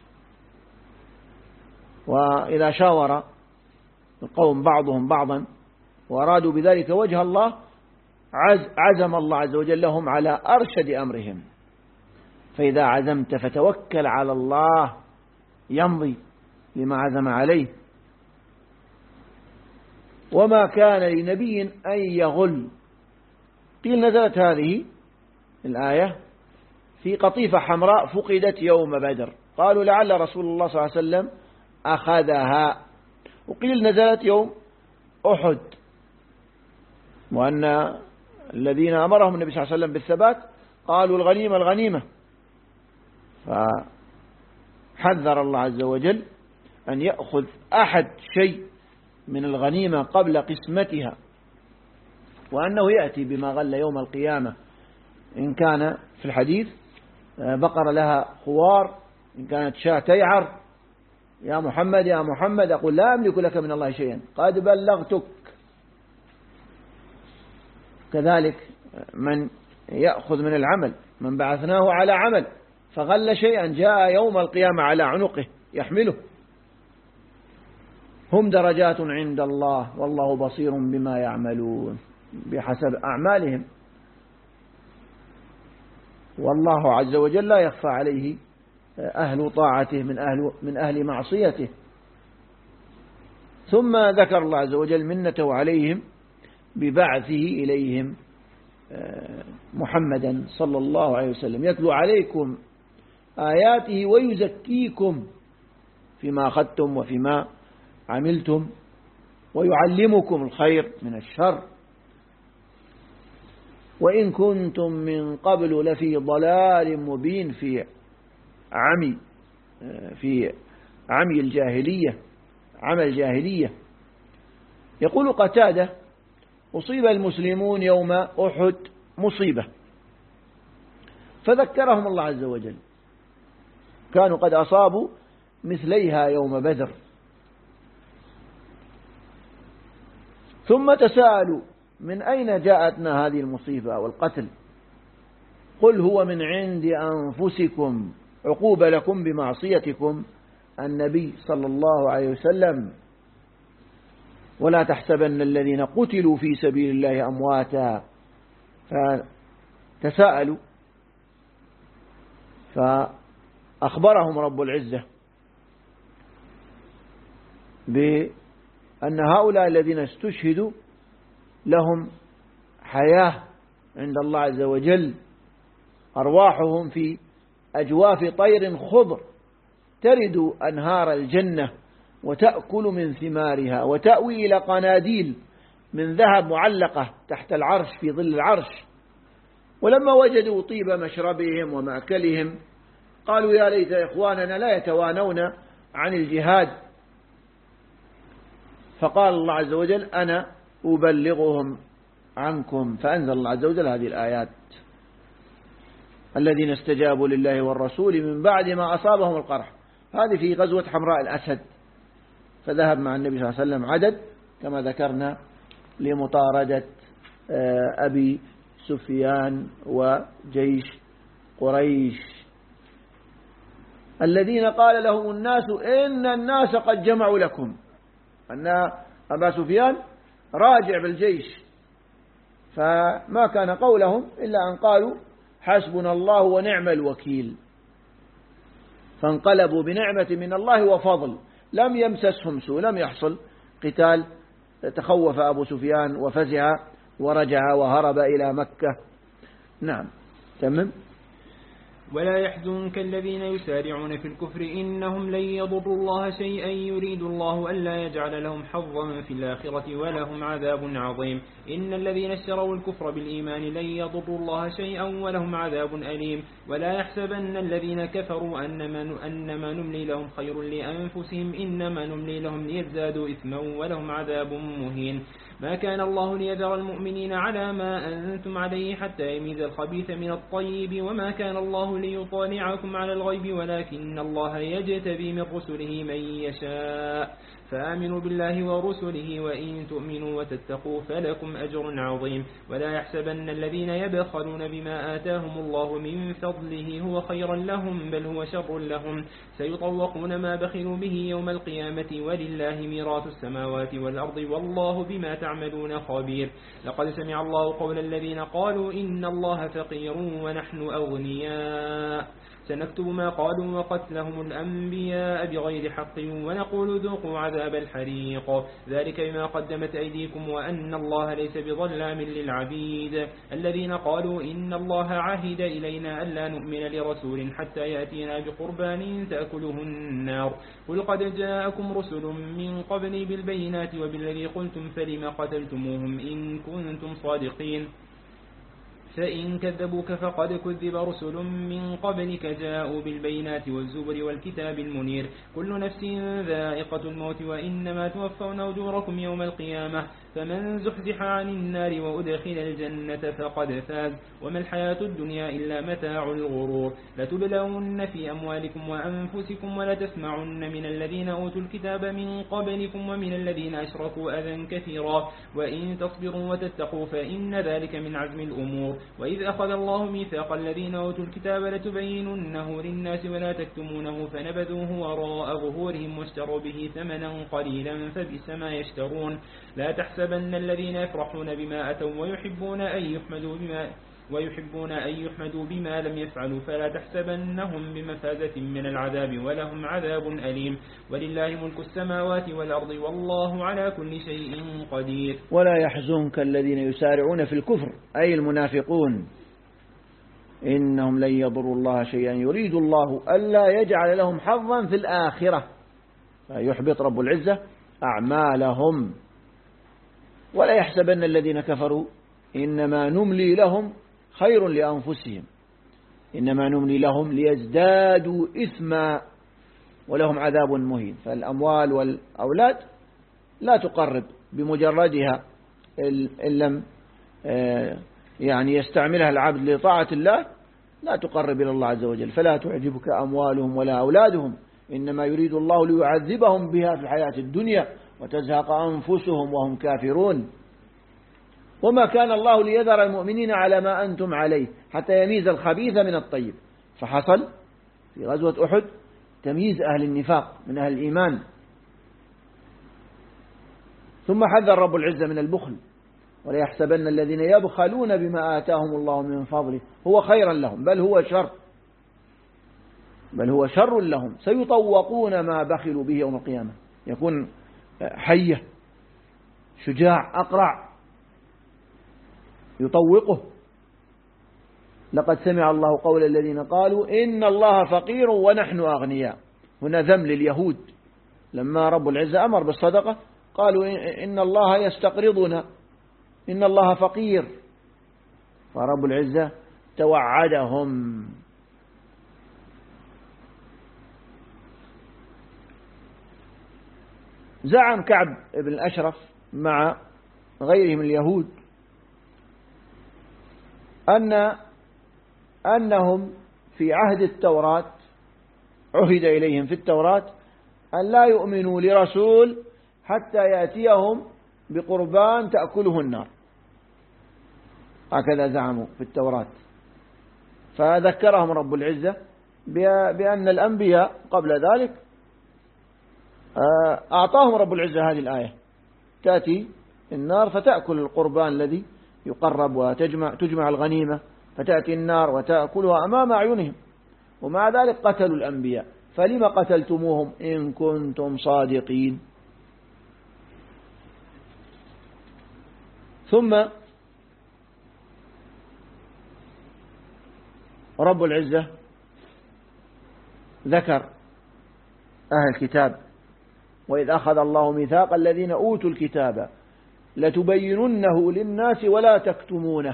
وإذا شاور القوم بعضهم بعضا وأرادوا بذلك وجه الله عزم الله عز وجل لهم على أرشد أمرهم. فإذا عزمت فتوكل على الله يمضي لما عزم عليه. وما كان لنبي أن يغل. قيل نزلت هذه الآية في قطيفة حمراء فقدت يوم بدر قالوا لعل رسول الله صلى الله عليه وسلم أخذها. وقيل نزلت يوم أحد وأن الذين أمرهم النبي صلى الله عليه وسلم بالثبات قالوا الغنيمة الغنيمة. فحذر الله عز وجل أن يأخذ أحد شيء من الغنيمة قبل قسمتها وأنه يأتي بما غل يوم القيامة. إن كان في الحديث بقر لها خوار إن كانت شاة تيعر يا محمد يا محمد أقول لا أملك لك من الله شيئا قد بلغتك. كذلك من يأخذ من العمل، من بعثناه على عمل فغل شيئا جاء يوم القيامة على عنقه يحمله. هم درجات عند الله والله بصير بما يعملون، بحسب أعمالهم، والله عز وجل لا يخفى عليه أهل طاعته من أهل معصيته. ثم ذكر الله عز وجل منته عليهم ببعثه إليهم محمدا صلى الله عليه وسلم يتلو عليكم آياته ويزكيكم فيما أخذتم وفيما عملتم ويعلمكم الخير من الشر وإن كنتم من قبل لفي ضلال مبين في عمي الجاهلية، عمى الجاهلية. يقول قتادة: أصيب المسلمون يوم أحد مصيبة فذكرهم الله عز وجل، كانوا قد أصابوا مثليها يوم بدر، ثم تساءلوا: من أين جاءتنا هذه المصيبة والقتل؟ قل هو من عند أنفسكم عقوبة لكم بمعصيتكم النبي صلى الله عليه وسلم، ولا تحسبن الذين قتلوا في سبيل الله أمواتا. فتساءلوا فأخبرهم رب العزة بأن هؤلاء الذين استشهدوا لهم حياة عند الله عز وجل، أرواحهم في أجواف طير خضر ترد أنهار الجنة وتأكل من ثمارها وتأوي إلى قناديل من ذهب معلقة تحت العرش في ظل العرش. ولما وجدوا طيب مشربهم ومأكلهم قالوا: يا ليت إخواننا لا يتوانون عن الجهاد. فقال الله عز وجل: أنا أبلغهم عنكم. فأنزل الله عز وجل هذه الآيات: الذين استجابوا لله والرسول من بعد ما أصابهم القرح. هذه في غزوة حمراء الأسد، فذهب مع النبي صلى الله عليه وسلم عدد كما ذكرنا لمطاردة أبي سفيان وجيش قريش الذين قال لهم الناس إن الناس قد جمعوا لكم، أن أبا سفيان راجع بالجيش، فما كان قولهم إلا أن قالوا: حسبنا الله ونعم الوكيل. فانقلبوا بنعمة من الله وفضل، لم يمسسهم سوء، لم يحصل قتال. تخوف أبو سفيان وفزع ورجع وهرب إلى مكة. نعم، تمام. ولا يحزنك الذين يسارعون في الكفر إنهم لن يضروا الله شيئا يريد الله ألا يجعل لهم حظا في الآخرة ولهم عذاب عظيم. إن الذين اشتروا الكفر بالإيمان لن يضروا الله شيئا ولهم عذاب أليم. ولا يحسبن الذين كفروا أنما نملي لهم خير لأنفسهم إنما نملي لهم ليزدادوا إثما ولهم عذاب مهين. ما كان الله ليذر المؤمنين على ما أنتم عليه حتى يميز الخبيث من الطيب وما كان الله ليطالعكم على الغيب ولكن الله يجتبي من رسله من يشاء. فآمنوا بالله ورسله وإن تؤمنوا وتتقوا فلكم أجر عظيم. ولا يحسبن الذين يبخلون بما آتاهم الله من فضله هو خيرا لهم بل هو شر لهم. سيطوقون ما بخلوا به يوم القيامة ولله ميراث السماوات والأرض والله بما تعملون خبير. لقد سمع الله قول الذين قالوا إن الله فقير ونحن أغنياء سنكتب ما قالوا وقتلهم الأنبياء بغير حق ونقول ذوقوا عذاب الحريق ذلك بما قدمت أيديكم وأن الله ليس بظلام للعبيد. الذين قالوا إن الله عهد إلينا ألا نؤمن لرسول حتى يأتينا بقربان تأكله النار قل قد جاءكم رسل من قبلي بالبينات وبالذي قلتم فلم قتلتموهم إن كنتم صادقين. فإن كذبوك فقد كذب رسل من قبلك جاءوا بالبينات والزبر والكتاب المنير كل نفس ذائقة الموت وإنما توفون أجوركم يوم القيامة فمن زحزح عن النار وأدخل الجنة فقد فاز وما الحياة الدنيا إلا متاع الغرور لتبلون في أموالكم وأنفسكم ولتسمعن من الذين أوتوا الكتاب من قبلكم ومن الذين أشركوا أذى كثيرا وإن تصبروا وتتقوا فإن ذلك من عزم الأمور وإذ أخذ الله ميثاق الذين أوتوا الكتاب لتبيننه للناس ولا تكتمونه فنبذوه وراء ظهورهم واشتروا به ثمنا قليلا فبئس ما يشترون لا تحسبن الذين يفرحون بما أتوا ويحبون أن يحمدوا بما لم يفعلوا فلا تحسبنهم بمفازة من العذاب ولهم عذاب أليم ولله ملك السماوات والأرض والله على كل شيء قدير ولا يحزنك الذين يسارعون في الكفر أي المنافقون إنهم لن يضروا الله شيئا يريد الله ألا يجعل لهم حظا في الآخرة فيحبط رب العزة أعمالهم ولا يحسبن الذين كفروا إنما نملي لهم خير لأنفسهم إنما نملي لهم ليزدادوا إثما ولهم عذاب مهين فالأموال والأولاد لا تقرب بمجردها إن لم يعني يستعملها العبد لطاعة الله لا تقرب إلى الله عز وجل فلا تعجبك أموالهم ولا أولادهم إنما يريد الله ليعذبهم بها في الحياة الدنيا وتزهق أنفسهم وهم كافرون وما كان الله ليذر المؤمنين على ما أنتم عليه حتى يميز الخبيث من الطيب فحصل في غزوة أحد تمييز أهل النفاق من أهل الإيمان ثم حذر رب العزة من البخل ولا يحسبن الذين يبخلون بما آتاهم الله من فضله هو خيرا لهم بل هو شر لهم سيطوقون ما بخلوا به يوم القيامة يكون حية شجاع أقرع يطوقه لقد سمع الله قول الذين قالوا إن الله فقير ونحن أغنياء هنا ذم لليهود لما رب العزة أمر بالصدقة قالوا إن الله يستقرضنا إن الله فقير فرب العزة توعدهم زعم كعب بن الأشرف مع غيرهم اليهود أنهم في عهد التوراة عهد إليهم في التوراة أن لا يؤمنوا لرسول حتى يأتيهم بقربان تأكله النار هكذا زعموا في التوراة فذكرهم رب العزة بأن الأنبياء قبل ذلك أعطاهم رب العزة هذه الآية تأتي النار فتأكل القربان الذي يقرب وتجمع الغنيمة فتأتي النار وتأكلها أمام أعينهم ومع ذلك قتلوا الأنبياء فلما قتلتموهم إن كنتم صادقين ثم رب العزة ذكر أهل الكتاب وإذ أخذ الله ميثاق الذين أوتوا الكتاب لتبيننه للناس ولا تكتمونه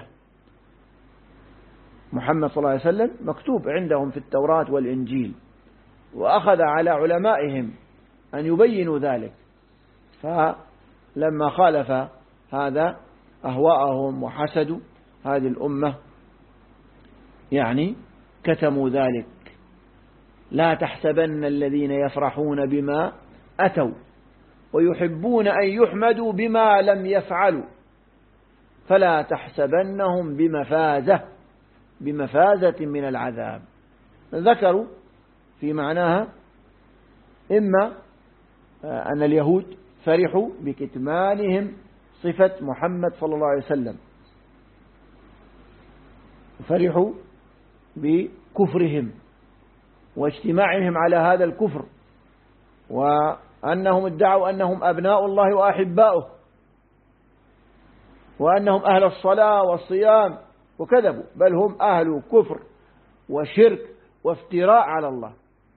محمد صلى الله عليه وسلم مكتوب عندهم في التوراة والإنجيل وأخذ على علمائهم أن يبينوا ذلك فلما خالف هذا أهواءهم وحسدوا هذه الأمة يعني كتموا ذلك لا تحسبن الذين يفرحون بما أتوا ويحبون أن يحمدوا بما لم يفعلوا فلا تحسبنهم بمفازة من العذاب ذكروا في معناها إما أن اليهود فرحوا بكتمانهم صفة محمد صلى الله عليه وسلم فرحوا بكفرهم واجتماعهم على هذا الكفر وأنهم ادعوا أنهم أبناء الله وأحباؤه وأنهم أهل الصلاة والصيام وكذبوا بل هم أهل كفر وشرك وافتراء على الله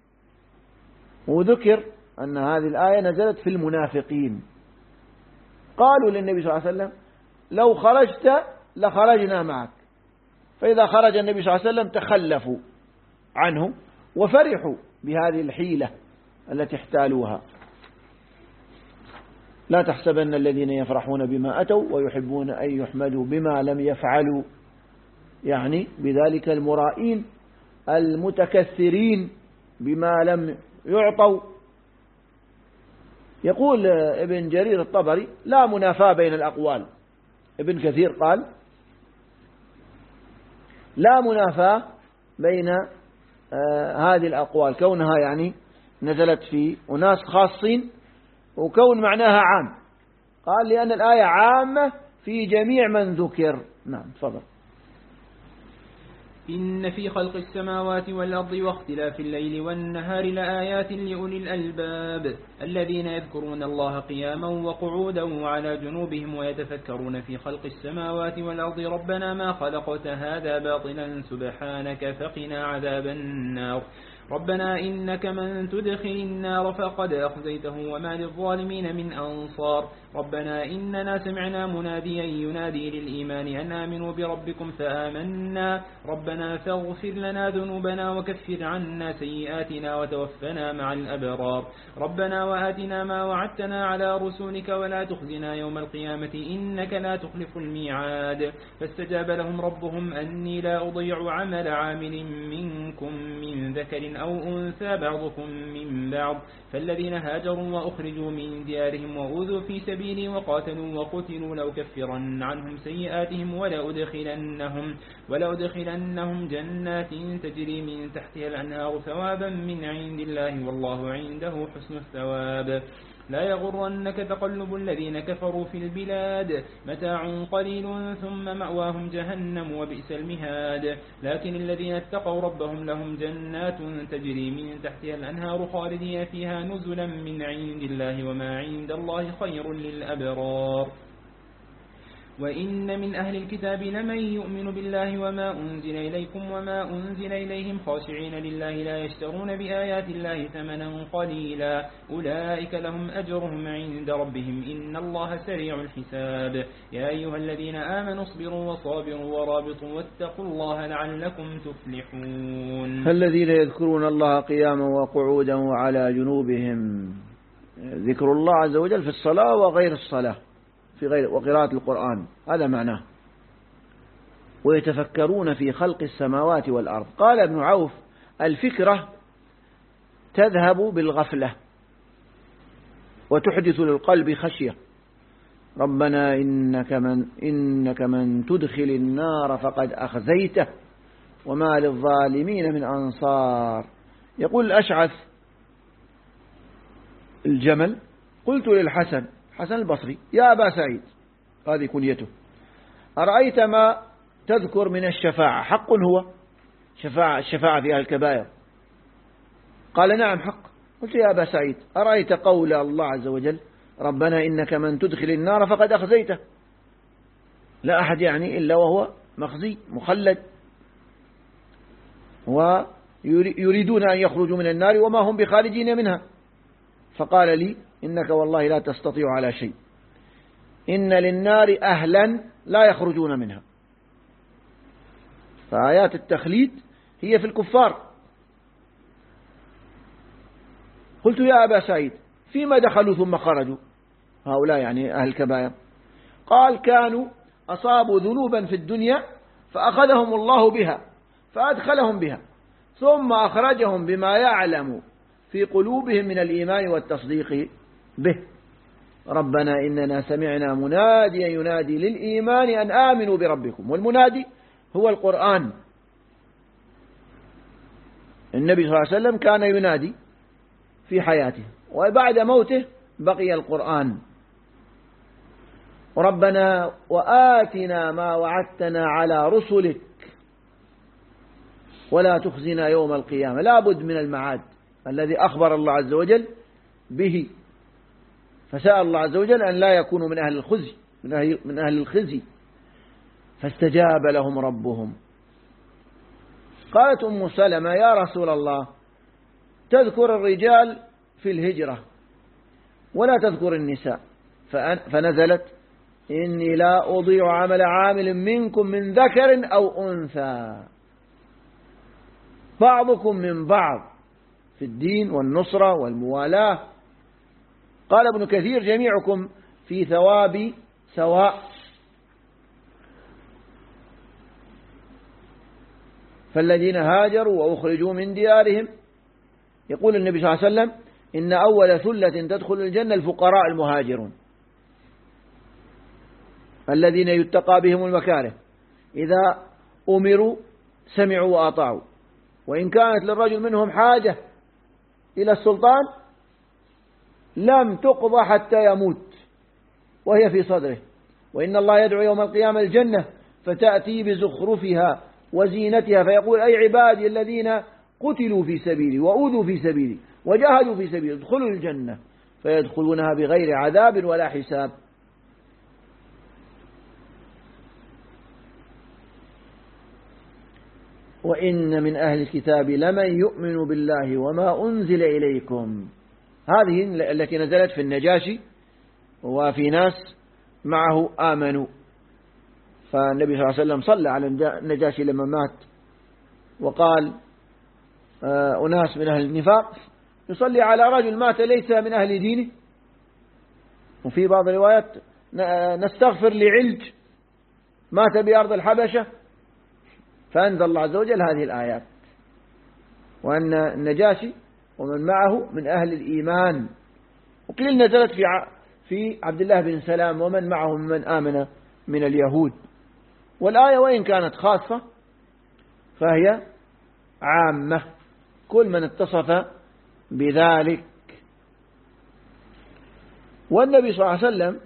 وذكر أن هذه الآية نزلت في المنافقين قالوا للنبي صلى الله عليه وسلم لو خرجت لخرجنا معك فإذا خرج النبي صلى الله عليه وسلم تخلفوا عنه وفرحوا بهذه الحيلة التي احتالوها. لا تحسبن الذين يفرحون بما أتوا ويحبون أن يحمدوا بما لم يفعلوا، يعني بذلك المرائين المتكثرين بما لم يعطوا. يقول ابن جرير الطبري: لا منافاة بين الأقوال. ابن كثير قال: لا منافاة بين هذه الأقوال، كونها يعني نزلت في أناس خاصين، وكون معناها عام. قال: لأن الآية عامة في جميع من ذكر. نعم، تفضل. إن في خلق السماوات والأرض واختلاف الليل والنهار لآيات لأولي الألباب الذين يذكرون الله قياما وقعودا وعلى جنوبهم ويتفكرون في خلق السماوات والأرض ربنا ما خلقت هذا باطلا سبحانك فقنا عذاب النار ربنا إنك من تدخل النار فقد أخزيته وما للظالمين من أنصار ربنا إننا سمعنا مناديا ينادي للإيمان أن آمنوا بربكم فآمنا ربنا فاغفر لنا ذنوبنا وكفر عنا سيئاتنا وتوفنا مع الأبرار ربنا وآتنا ما وعدتنا على رسولك ولا تخزنا يوم القيامة إنك لا تخلف الميعاد فاستجاب لهم ربهم أني لا أضيع عمل عامل منكم من ذكر أو أنثى بعضكم من بعض فالذين هاجروا وأخرجوا من ديارهم وأوذوا في سبيلي وقاتلوا وقتلوا لأكفرن عنهم سيئاتهم ولأدخلنهم جنات تجري من تحتها الأنهار ثوابا من عند الله والله عنده حسن الثواب لا يغرنك تقلب الذين كفروا في البلاد متاع قليل ثم مأواهم جهنم وبئس المهاد لكن الذين اتقوا ربهم لهم جنات تجري من تحتها الأنهار خالدين فيها نزلا من عند الله وما عند الله خير للأبرار وإن من أهل الكتاب لمن يؤمن بالله وما أنزل إليكم وما أنزل إليهم خاشعين لله لا يشترون بآيات الله ثمنا قليلا أولئك لهم أجرهم عند ربهم إن الله سريع الحساب يا أيها الذين آمنوا اصبروا وصابروا ورابطوا واتقوا الله لعلكم تفلحون الذين يذكرون الله قياما وقعودا وعلى جنوبهم ذكر الله عز وجل في الصلاة وغير الصلاة وقراءة القرآن هذا معناه ويتفكرون في خلق السماوات والأرض قال ابن عوف الفكرة تذهب بالغفلة وتحدث للقلب خشية ربنا إنك من تدخل النار فقد أخزيته وما للظالمين من أنصار يقول الأشعث الجمل قلت للحسن حسن البصري يا أبا سعيد هذه كنيته أرأيت ما تذكر من الشفاعة حق هو الشفاعة في أهل الكبائر قال نعم حق قلت يا أبا سعيد أرأيت قول الله عز وجل ربنا إنك من تدخل النار فقد أخزيته لا أحد يعني إلا وهو مخزي مخلد ويريدون أن يخرجوا من النار وما هم بخارجين منها فقال لي إنك والله لا تستطيع على شيء إن للنار أهلا لا يخرجون منها فآيات التخليد هي في الكفار قلت يا أبا سعيد فيما دخلوا ثم خرجوا هؤلاء يعني أهل الكبائر قال كانوا أصابوا ذنوبا في الدنيا فأخذهم الله بها فأدخلهم بها ثم أخرجهم بما يعلم في قلوبهم من الإيمان والتصديق به ربنا إننا سمعنا مناديا ينادي للإيمان أن آمنوا بربكم والمنادي هو القرآن النبي صلى الله عليه وسلم كان ينادي في حياته وبعد موته بقي القرآن ربنا وآتنا ما وعدتنا على رسلك ولا تخزنا يوم القيامة لا بد من المعاد الذي أخبر الله عز وجل به فسأل الله عز وجل أن لا يكونوا من أهل الخزي من أهل الخزي فاستجاب لهم ربهم قالت أم سلمة يا رسول الله تذكر الرجال في الهجرة ولا تذكر النساء فنزلت إني لا أضيع عمل عامل منكم من ذكر أو أنثى، بعضكم من بعض في الدين والنصرة والموالاة. قال ابن كثير جميعكم في ثواب سواء. فالذين هاجروا وأخرجوا من ديارهم، يقول النبي صلى الله عليه وسلم إن أول ثلة تدخل الجنة الفقراء المهاجرون الذين يتقى بهم المكاره، إذا أمروا سمعوا وأطاعوا، وإن كانت للرجل منهم حاجة إلى السلطان لم تقضى حتى يموت وهي في صدره. وإن الله يدعو يوم القيامة الجنة فتأتي بزخرفها وزينتها فيقول أي عبادي الذين قتلوا في سبيلي وأوذوا في سبيلي وجاهدوا في سبيلي ادخلوا الجنة، فيدخلونها بغير عذاب ولا حساب. وإن من أهل الكتاب لمن يؤمن بالله وما أنزل إليكم، هذه التي نزلت في النجاشي وفي ناس معه آمنوا. فالنبي صلى الله عليه وسلم صلى على النجاشي لما مات وقال أناس من أهل النفاق يصلي على رجل مات ليس من أهل دينه. وفي بعض الروايات نستغفر لعلج مات بأرض الحبشة، فأنزل الله عز وجل هذه الآيات وأن النجاشي ومن معه من أهل الإيمان. وقيل نزلت في عبد الله بن سلام ومن معه من آمن من اليهود. والآية وإن كانت خاصة فهي عامة، كل من اتصف بذلك. والنبي صلى الله عليه وسلم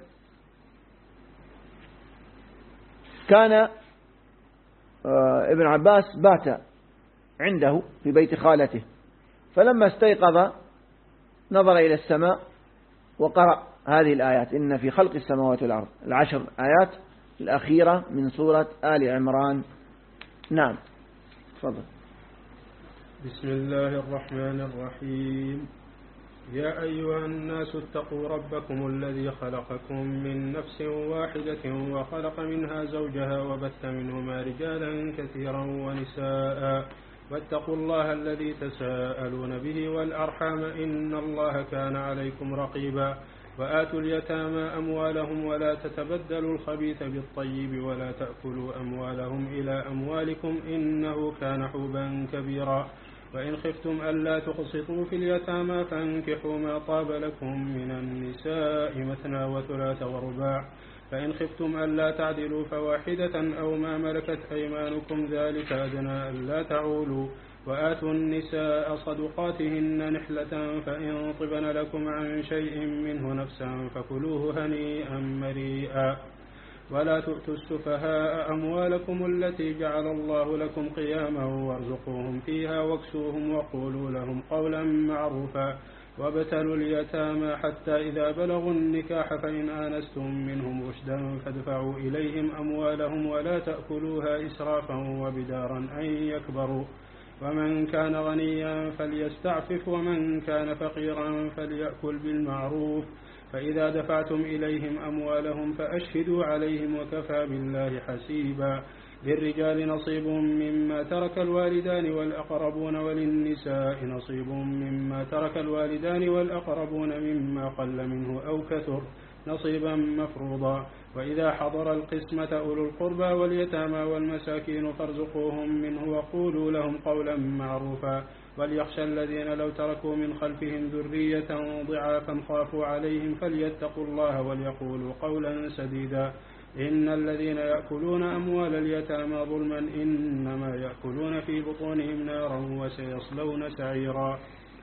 كان ابن عباس بات عنده في بيت خالته، فلما استيقظ نظر إلى السماء وقرأ هذه الآيات إن في خلق السماوات والأرض، 10 آيات الأخيرة من سورة آل عمران. نعم تفضل. بسم الله الرحمن الرحيم. يا أيها الناس اتقوا ربكم الذي خلقكم من نفس واحدة وخلق منها زوجها وبث منهما رجالا كثيرا ونساء، واتقوا الله الذي تساءلون به والأرحام إن الله كان عليكم رقيبا. وآتوا اليتامى أموالهم ولا تتبدلوا الخبيث بالطيب ولا تأكلوا أموالهم إلى أموالكم إنه كان حوبا كبيرا. وإن خفتم ألا تقسطوا في اليتامى فانكحوا ما طاب لكم من النساء مثنى وثلاث ورباع، فإن خفتم ألا تعدلوا فواحدة أو ما ملكت أيمانكم ذلك أدنى ألا تعولوا. وآتوا النساء صدقاتهن نحلة فإن طبن لكم عن شيء منه نفسا فكلوه هنيئا مريئا. ولا تؤتوا السفهاء أموالكم التي جعل الله لكم قياما وارزقوهم فيها واكسوهم وقولوا لهم قولا معروفا. وابتلوا اليتامى حتى إذا بلغوا النكاح فإن آنستم منهم رشدا فادفعوا إليهم أموالهم ولا تأكلوها إسرافا وبدارا أن يكبروا. ومن كان غنيا فليستعفف ومن كان فقيرا فليأكل بالمعروف. فإذا دفعتم إليهم أموالهم فأشهدوا عليهم وكفى بالله حسيبا. للرجال نصيب مما ترك الوالدان والأقربون وللنساء نصيب مما ترك الوالدان والأقربون مما قل منه أو كثر نصيبا مفروضا. وإذا حضر القسمة أولو القربى واليتامى والمساكين فارزقوهم منه وقولوا لهم قولا معروفا. وليخشى الذين لو تركوا من خلفهم ذرية ضعافا خافوا عليهم فليتقوا الله وليقولوا قولا سديدا. إن الذين يأكلون أموال اليتامى ظلما إنما يأكلون في بطونهم نارا وسيصلون سعيرا.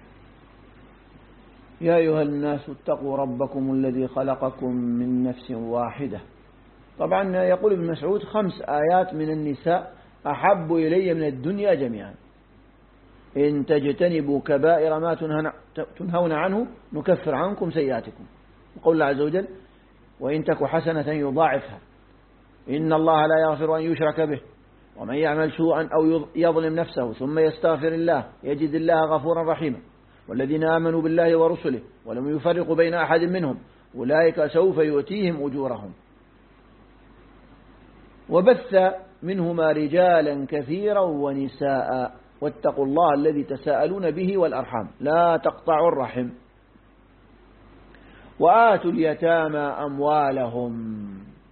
يا أيها الناس اتقوا ربكم الذي خلقكم من نفس واحدة. طبعا يقول ابن مسعود 5 آيات من النساء أحب إلي من الدنيا جميعا. إن تجتنبوا كبائر ما تنهون عنه نكفر عنكم سيئاتكم. وقول الله عز وجل وإن تك حسنة يضاعفها إن الله لا يغفر أن يشرك به ومن يعمل سوءا أو يظلم نفسه ثم يستغفر الله يجد الله غفورا رحيما. والذين آمنوا بالله ورسله ولم يفرقوا بين أحد منهم أولئك سوف يؤتيهم أجورهم. وبث منهما رجالا كثيرا ونساء واتقوا الله الذي تساءلون به والأرحام لا تقطعوا الرحم وآتوا اليتامى أموالهم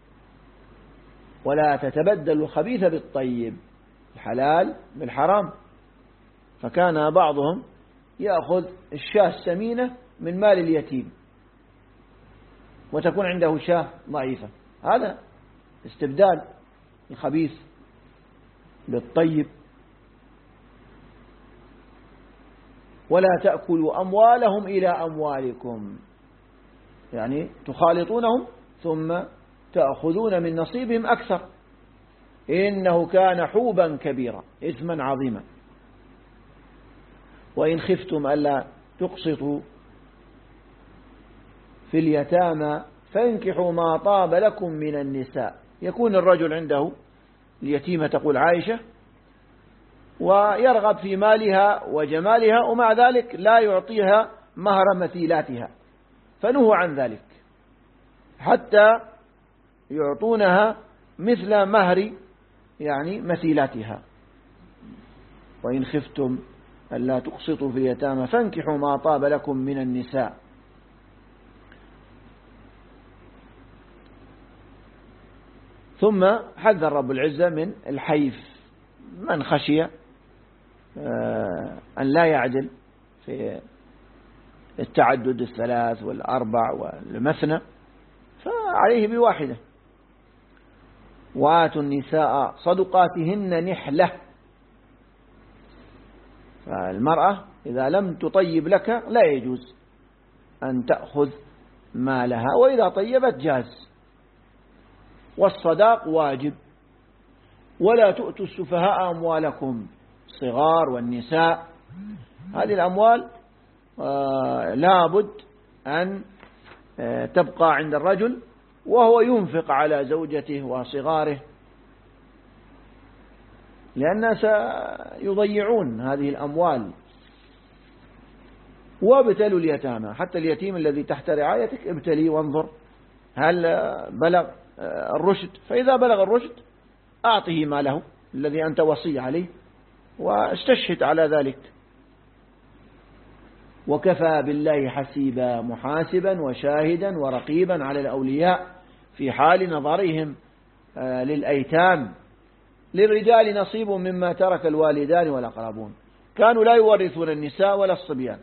ولا تتبدلوا الخبيث بالطيب الحلال بالحرام. فكان بعضهم يأخذ الشاة السمينة من مال اليتيم وتكون عنده شاة ضعيفة، هذا استبدال الخبيث بالطيب. ولا تأكلوا أموالهم إلى أموالكم، يعني تخالطونهم ثم تأخذون من نصيبهم أكثر، إنه كان حوبا كبيرا إثما عظيما. وإن خفتم ألا تقسطوا في اليتامى فانكحوا ما طاب لكم من النساء. يكون الرجل عنده اليتيمة تقول عائشة ويرغب في مالها وجمالها ومع ذلك لا يعطيها مهر مثيلاتها، فنهوا عن ذلك حتى يعطونها مثل مهر يعني مثيلاتها. وإن خفتم ألا تقسطوا في اليتامى فانكحوا ما طاب لكم من النساء. ثم حذر رب العزة من الحيف، من خشي أن لا يعدل في التعدد الثلاث والأربع والمثنى فعليه بواحدة. وآتوا النساء صدقاتهن نحلة، فالمرأة إذا لم تطيب لك لا يجوز أن تأخذ مالها، وإذا طيبت جاز. والصداق واجب. ولا تؤتوا السفهاء أموالكم، الصغار والنساء، هذه الأموال لابد أن تبقى عند الرجل وهو ينفق على زوجته وصغاره، لأن سيضيعون هذه الأموال. وابتلوا اليتامى، حتى اليتيم الذي تحت رعايتك ابتلي وانظر هل بلغ الرشد، فإذا بلغ الرشد أعطه ماله الذي أنت وصي عليه واستشهد على ذلك. وكفى بالله حسيبا، محاسبا وشاهدا ورقيبا على الأولياء في حال نظرهم للأيتام. للرجال نصيب مما ترك الوالدان والأقربون، كانوا لا يورثون النساء ولا الصبيان.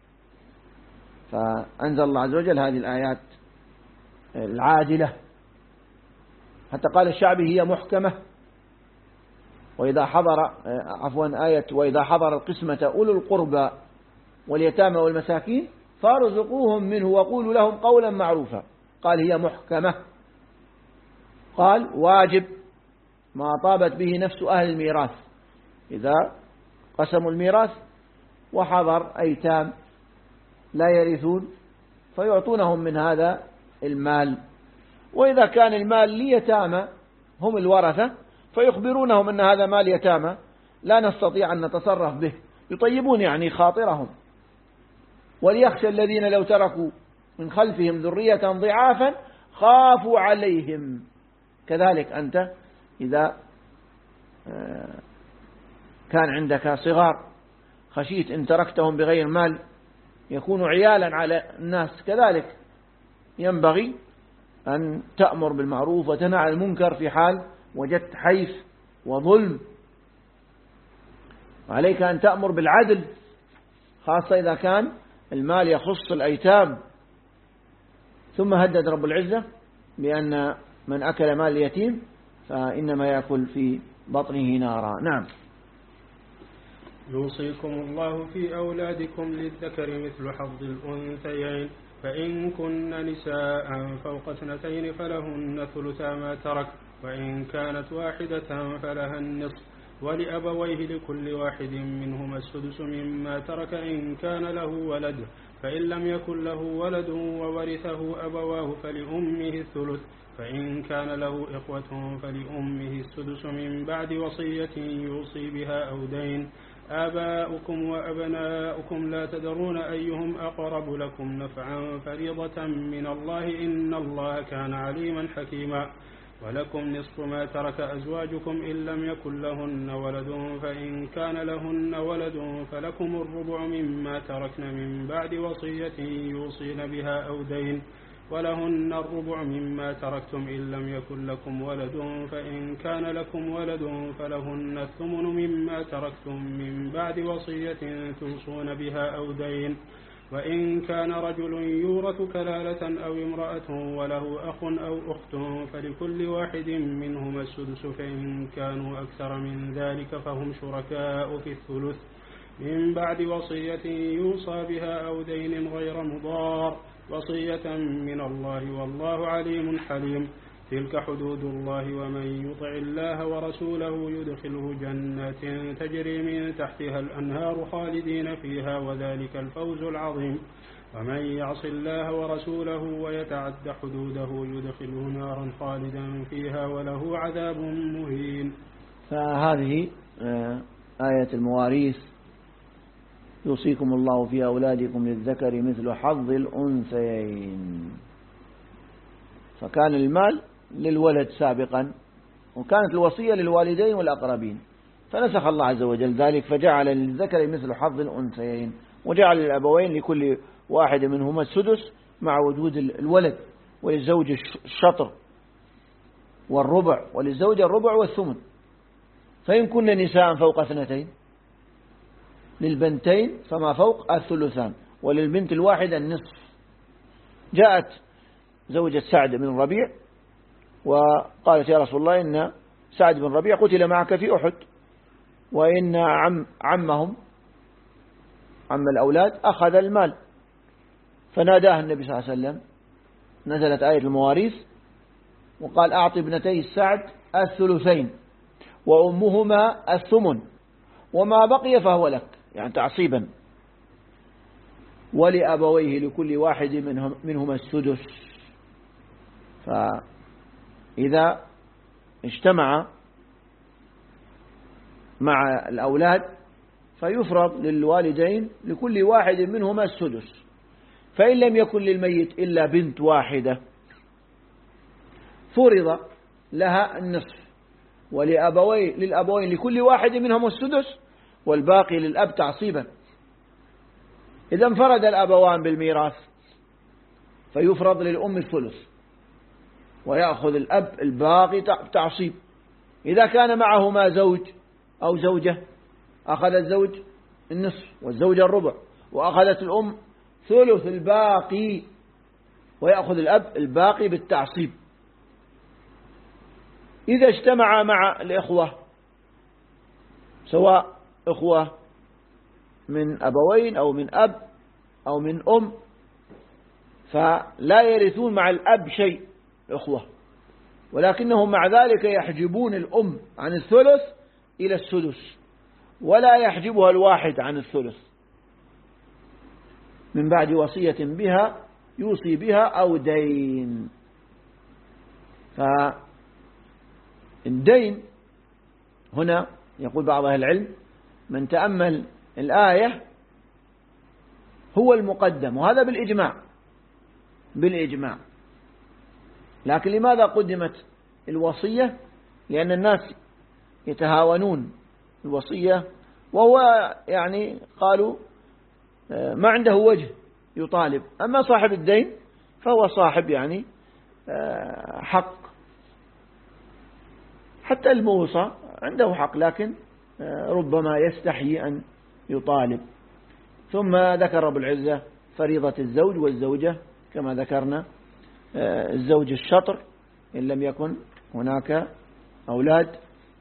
فأنزل الله عز وجل هذه الآيات العادلة، حتى قال الشعبي هي محكمة. وإذا حضر آية وإذا حضر القسمة أولو القربى واليتامى والمساكين فارزقوهم منه وقولوا لهم قولا معروفا. قال هي محكمة. قال واجب ما طابت به نفس أهل الميراث، إذا قسموا الميراث وحضر أيتام لا يرثون فيعطونهم من هذا المال. وإذا كان المال ليتامى هم الورثة فيخبرونهم أن هذا مال يتامى لا نستطيع أن نتصرف به، يطيبون يعني خاطرهم. وليخشى الذين لو تركوا من خلفهم ذرية ضعافا خافوا عليهم. كذلك أنت إذا كان عندك صغار خشيت إن تركتهم بغير مال يكونوا عيالا على الناس، كذلك ينبغي أن تأمر بالمعروف وتنهى عن المنكر في حال وجدت حيف وظلم. وعليك أن تأمر بالعدل، خاصة إذا كان المال يخص الأيتام. ثم هدد رب العزة بأن من أكل مال اليتيم فإنما يأكل في بطنه نارا. نعم. يوصيكم الله في أولادكم للذكر مثل حظ الأنثيين، فإن كن نساء فوق 2 فلهن ثلثا ما ترك، وإن كانت واحدة فلها النصف، ولأبويه لكل واحد منهما السدس مما ترك إن كان له ولد، فإن لم يكن له ولد وورثه أبواه فلأمه الثلث، فإن كان له إخوة فلأمه السدس من بعد وصية يوصي بها أو دين. آباؤكم وأبناؤكم لا تدرون أيهم أقرب لكم نفعا فريضة من الله إن الله كان عليما حكيما. ولكم نصف ما ترك أزواجكم إن لم يكن لهن ولد فإن كان لهن ولد فلكم الربع مما تركن من بعد وصية يوصين بها أو دين ولهن الربع مما تركتم إن لم يكن لكم ولد فإن كان لكم ولد فلهن الثمن مما تركتم من بعد وصية توصون بها أو دين وإن كان رجل يورث كلالة أو امرأة وله أخ أو أخت فلكل واحد منهما السدس فإن كانوا أكثر من ذلك فهم شركاء في الثلث من بعد وصية يوصى بها أو دين غير مضار وصية من الله والله عليم حليم تلك حدود الله ومن يطع الله ورسوله يدخله جنات تجري من تحتها الأنهار خالدين فيها وذلك الفوز العظيم ومن يعص الله ورسوله ويتعد حدوده يدخله نارا خالدا فيها وله عذاب مهين. فهذه آية المواريث يوصيكم الله في أولادكم للذكر مثل حظ الأنثيين. فكان المال للولد سابقا وكانت الوصية للوالدين والأقربين فنسخ الله عز وجل ذلك فجعل للذكر مثل حظ الأنثيين وجعل للأبوين لكل واحد منهما السدس مع وجود الولد وللزوج الشطر والربع وللزوج الربع والثمن. فإن كن نساء فوق 2 للبنتين فما فوق الثلثان وللبنت الواحدة النصف. جاءت زوجة سعد بن الربيع وقالت يا رسول الله إن سعد بن الربيع قتل معك في أحد وإن عمهم عم الأولاد أخذ المال. فناداها النبي صلى الله عليه وسلم نزلت آية المواريث وقال أعط ابنتي السعد الثلثين وأمهما الثمن وما بقي فهو لك يعني تعصيبا ولأبويه لكل واحد منهما السدس. فإذا اجتمع مع الأولاد فيفرض للوالدين لكل واحد منهما السدس. فإن لم يكن للميت إلا بنت واحدة فرض لها النصف للأبوين لكل واحد منهم السدس والباقي للأب تعصيبا. إذا انفرد الأبوان بالميراث فيفرض للأم الثلث ويأخذ الأب الباقي تعصيب. إذا كان معهما زوج أو زوجة أخذ الزوج النصف والزوجة الربع وأخذت الأم ثلث الباقي ويأخذ الأب الباقي بالتعصيب. إذا اجتمع مع الإخوة سواء إخوة من أبوين أو من أب أو من أم فلا يرثون مع الأب شيء إخوة ولكنهم مع ذلك يحجبون الأم عن الثلث إلى السدس ولا يحجبها الواحد عن الثلث من بعد وصية بها يوصي بها أو دين. فالدين هنا يقول بعض أهل العلم من تأمل الآية هو المقدم وهذا بالإجماع. لكن لماذا قدمت الوصية؟ لأن الناس يتهاونون الوصية وهو يعني قالوا ما عنده وجه يطالب. أما صاحب الدين فهو صاحب يعني حق حتى الموصى عنده حق لكن ربما يستحيي أن يطالب. ثم ذكر رب العزة فريضة الزوج والزوجة كما ذكرنا الزوج الشطر إن لم يكن هناك أولاد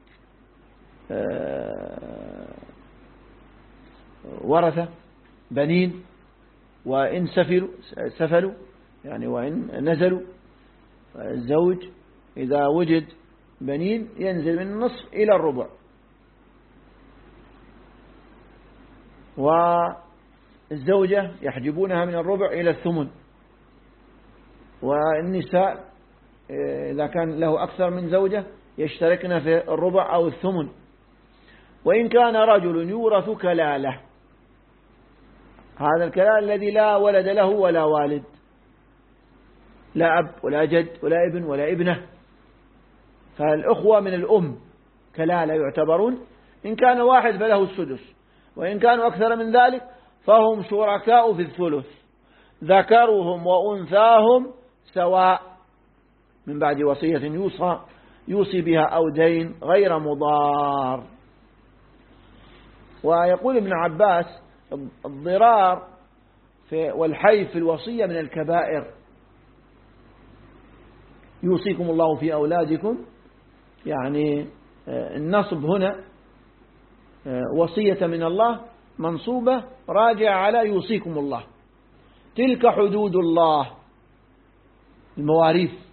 ورثة بنين وإن سفلوا يعني وإن نزلوا الزوج إذا وجد بنين ينزل من النصف إلى الربع. والزوجة يحجبونها من الربع إلى الثمن. والنساء إذا كان له أكثر من زوجة يشتركن في الربع أو الثمن. وإن كان رجل يورث كلالة هذا الكلال الذي لا ولد له ولا والد لا أب ولا جد ولا ابن ولا ابنة فالأخوة من الأم كلالة يعتبرون، إن كان واحد فله السدس، وإن كانوا أكثر من ذلك فهم شركاء في الثلث، ذكرهم وأنثاهم سواء، من بعد وصية يوصي بها أو دين غير مضار. ويقول ابن عباس الضرار والحيف في الوصية من الكبائر. يوصيكم الله في أولادكم، يعني النصب هنا وصية من الله منصوبة راجع على يوصيكم الله. تلك حدود الله المواريث،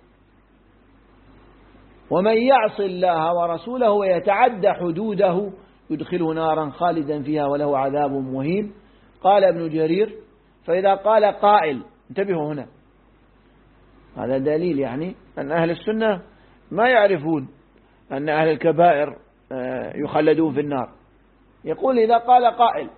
ومن يعص الله ورسوله ويتعدى حدوده يدخله نارا خالدا فيها وله عذاب مهين. قال ابن جرير: فإذا قال قائل، انتبهوا هنا، هذا دليل يعني أن أهل السنة ما يعرفون أن أهل الكبائر يخلدون في النار. يقول: إذا قال قائل: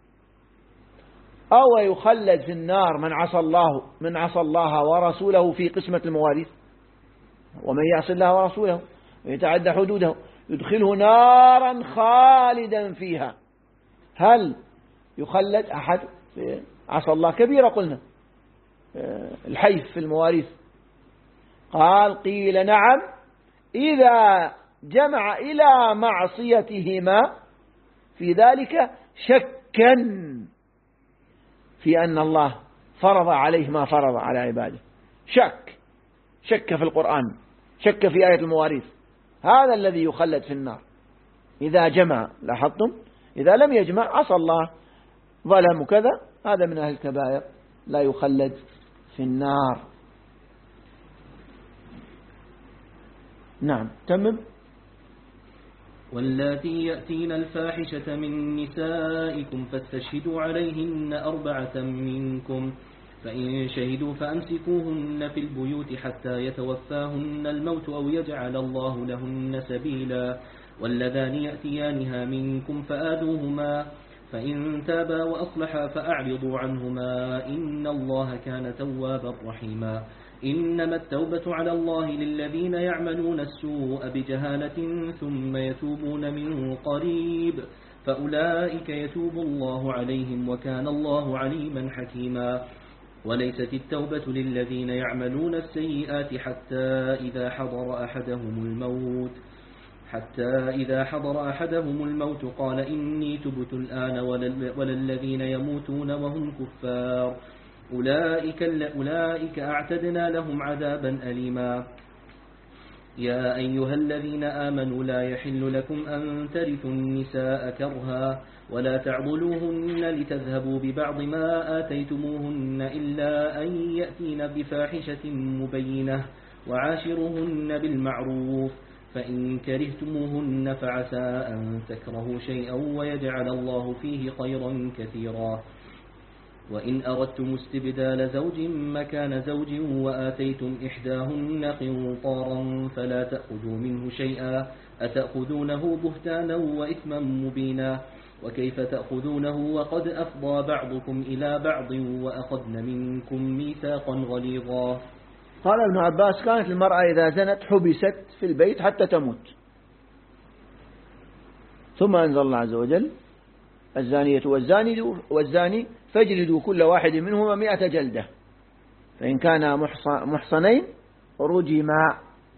أو يخلد في النار من عصى الله ورسوله في قسمة المواريث، ومن يعص الله ورسوله ويتعدى حدوده يدخله نارا خالدا فيها. هل يخلد أحد في عصى الله؟ كبيرة قلنا الحيف في المواريث. قال: قيل نعم إذا جمع إلى معصيتهما في ذلك شكا في أن الله فرض عليه ما فرض على عباده. شك في القرآن، شك في آية المواريث، هذا الذي يخلد في النار إذا جمع. لاحظتم؟ إذا لم يجمع عصى الله ظلم كذا، هذا من أهل الكبائر لا يخلد في النار. نعم، تمم. واللاتي يأتين الفاحشة من نسائكم فاستشهدوا عليهن 4 منكم، فإن شهدوا فأمسكوهن في البيوت حتى يتوفاهن الموت أو يجعل الله لهن سبيلا، واللذان يأتيانها منكم فآذوهما، فإن تابا وأصلحا فأعرضوا عنهما، إن الله كان توابا رحيما. إنما التوبة على الله للذين يعملون السوء بجهالة ثم يتوبون من قريب، فأولئك يتوب الله عليهم وكان الله عليما حكيما. وليست التوبة للذين يعملون السيئات حتى إذا حضر أحدهم الموت قال إني تبت الآن، وللذين يموتون وهم كفار أولئك أعتدنا لهم عذابا أليما. يا أيها الذين آمنوا لا يحل لكم أن ترثوا النساء كرها ولا تعضلوهن لتذهبوا ببعض ما آتيتموهن إلا أن يأتين بفاحشة مبينة، وعاشروهن بالمعروف، فإن كرهتموهن فعسى أن تكرهوا شيئا ويجعل الله فيه خيرا كثيرا. وإن أردتم استبدال زوج مكان زوج وآتيتم إحداهن قنطارا فلا تأخذوا منه شيئا، أتأخذونه بهتانا وإثما مبينا، وكيف تأخذونه وقد أفضى بعضكم إلى بعض وأخذن منكم ميثاقا غليظا. قال ابن عباس: كانت المرأة إذا زنت حبست في البيت حتى تموت، ثم أنزل الله عز وجل: الزانية والزاني فاجلدوا كل واحد منهما 100 جلدة، فإن كانا محصنين رجما.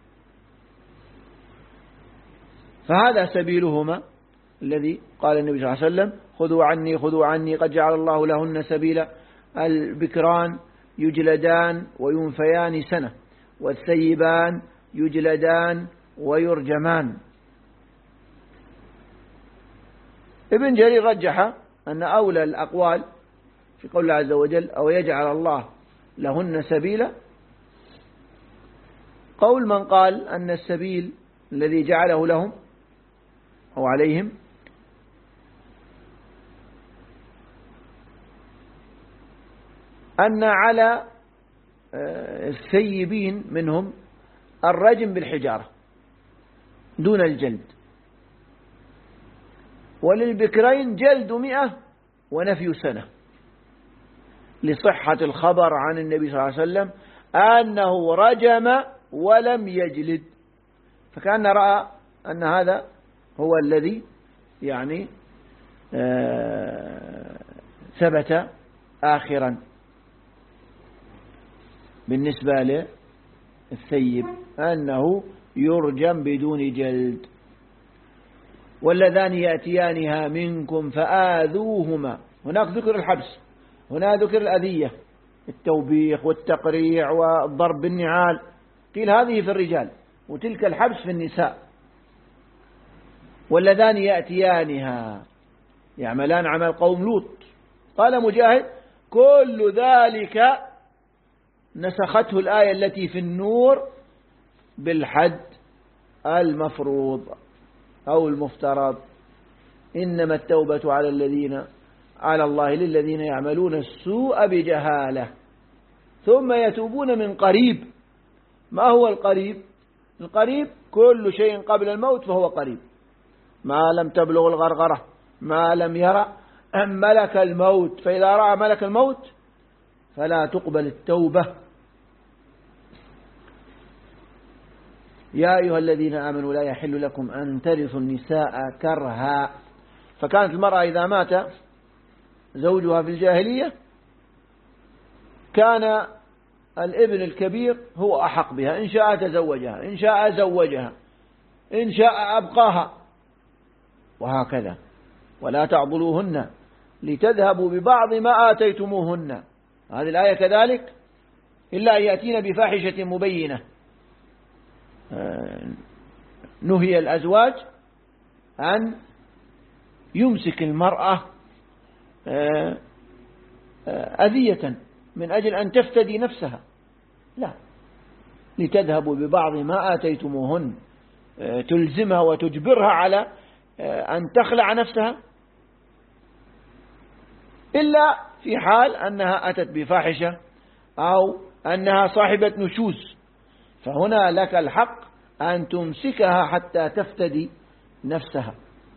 فهذا سبيلهما الذي قال النبي صلى الله عليه وسلم: خذوا عني قد جعل الله لهن سبيلا. البكران يجلدان وينفيان سنة، والثيبان يجلدان ويرجمان. ابن جرير رجح أن أولى الأقوال في قول الله عز وجل: أو يجعل الله لهن سبيلا، قول من قال أن السبيل الذي جعله لهم أو عليهم أن على الثيبين منهم الرجم بالحجارة دون الجلد، وللبكرين جلد 100 ونفي سنة، لصحة الخبر عن النبي صلى الله عليه وسلم أنه رجم ولم يجلد، فكان رأى أن هذا هو الذي يعني ثبت آخرا بالنسبة للثيب أنه يرجم بدون جلد. واللذان يأتيانها منكم فآذوهما، هناك ذكر الحبس، هنا ذكر الأذية، التوبيخ والتقريع والضرب بالنعال، قيل هذه في الرجال وتلك الحبس في النساء. واللذان يأتيانها يعملان عمل قوم لوط. قال مجاهد كل ذلك نسخته الآية التي في النور بالحد المفروض أو المفترض. إنما التوبة على الله للذين يعملون السوء بجهالة ثم يتوبون من قريب. ما هو القريب؟ القريب كل شيء قبل الموت فهو قريب، ما لم تبلغ الغرغرة، ما لم يرى ملك الموت، فإذا رأى ملك الموت فلا تقبل التوبة. يا أيها الذين آمنوا لا يحل لكم أن ترثوا النساء كرها. فكانت المرأة إذا مات زوجها في الجاهلية كان الابن الكبير هو أحق بها، إن شاء تزوجها، إن شاء زوجها، إن شاء أبقاها، وهكذا. ولا تعضلوهن لتذهبوا ببعض ما آتيتموهن، هذه الآية كذلك، إلا أن يأتين بفاحشة مبينة. نهي الأزواج أن يمسك المرأة أذية من أجل أن تفتدي نفسها، لا، لتذهبوا ببعض ما آتيتموهن، تلزمها وتجبرها على أن تخلع نفسها، إلا في حال أنها أتت بفاحشة أو أنها صاحبة نشوز، فهنا لك الحق أن تمسكها حتى تفتدي نفسها.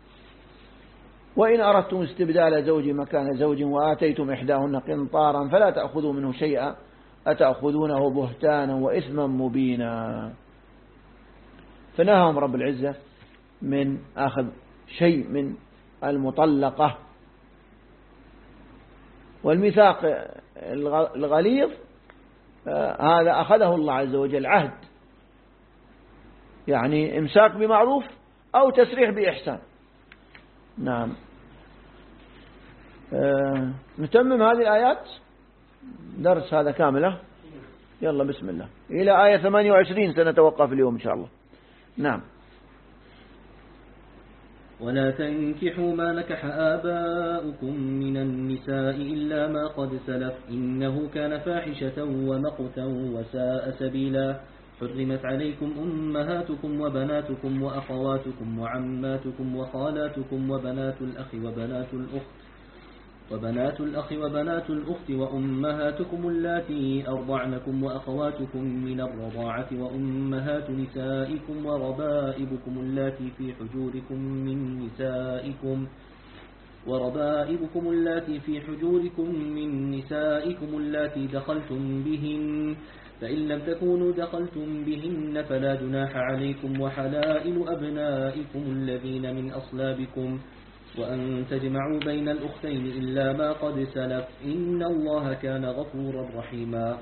وإن أردتم استبدال زوج مكان زوج وآتيتم إحداهن قنطارا فلا تأخذوا منه شيئا أتأخذونه بهتانا وإثما مبينا. فنهاهم رب العزة من أخذ شيء من المطلقة. والميثاق الغليظ هذا أخذه الله عز وجل عهد، يعني إمساك بمعروف أو تسريح بإحسان. نعم. نتمم هذه الآيات، درس هذا كاملة. يلا بسم الله إلى آية 28 سنتوقف اليوم إن شاء الله. نعم. ولا تنكحوا ما نكح آباؤكم من النساء إلا ما قد سلف إنه كان فاحشة ومقتا وساء سبيلا. حرمت عليكم أمهاتكم وبناتكم وأخواتكم وعماتكم وخالاتكم وبنات الأخ وبنات الأخت وأمهاتكم اللاتي أرضعنكم وأخواتكم من الرضاعة وأمهات نسائكم وربائبكم اللاتي في حجوركم من نسائكم اللاتي دخلتم بهن، فإن لم تكونوا دخلتم بهن فلا جناح عليكم وحلائل أبنائكم الذين من أصلابكم وأن تجمعوا بين الأختين إلا ما قد سلف إن الله كان غفورا رحيما.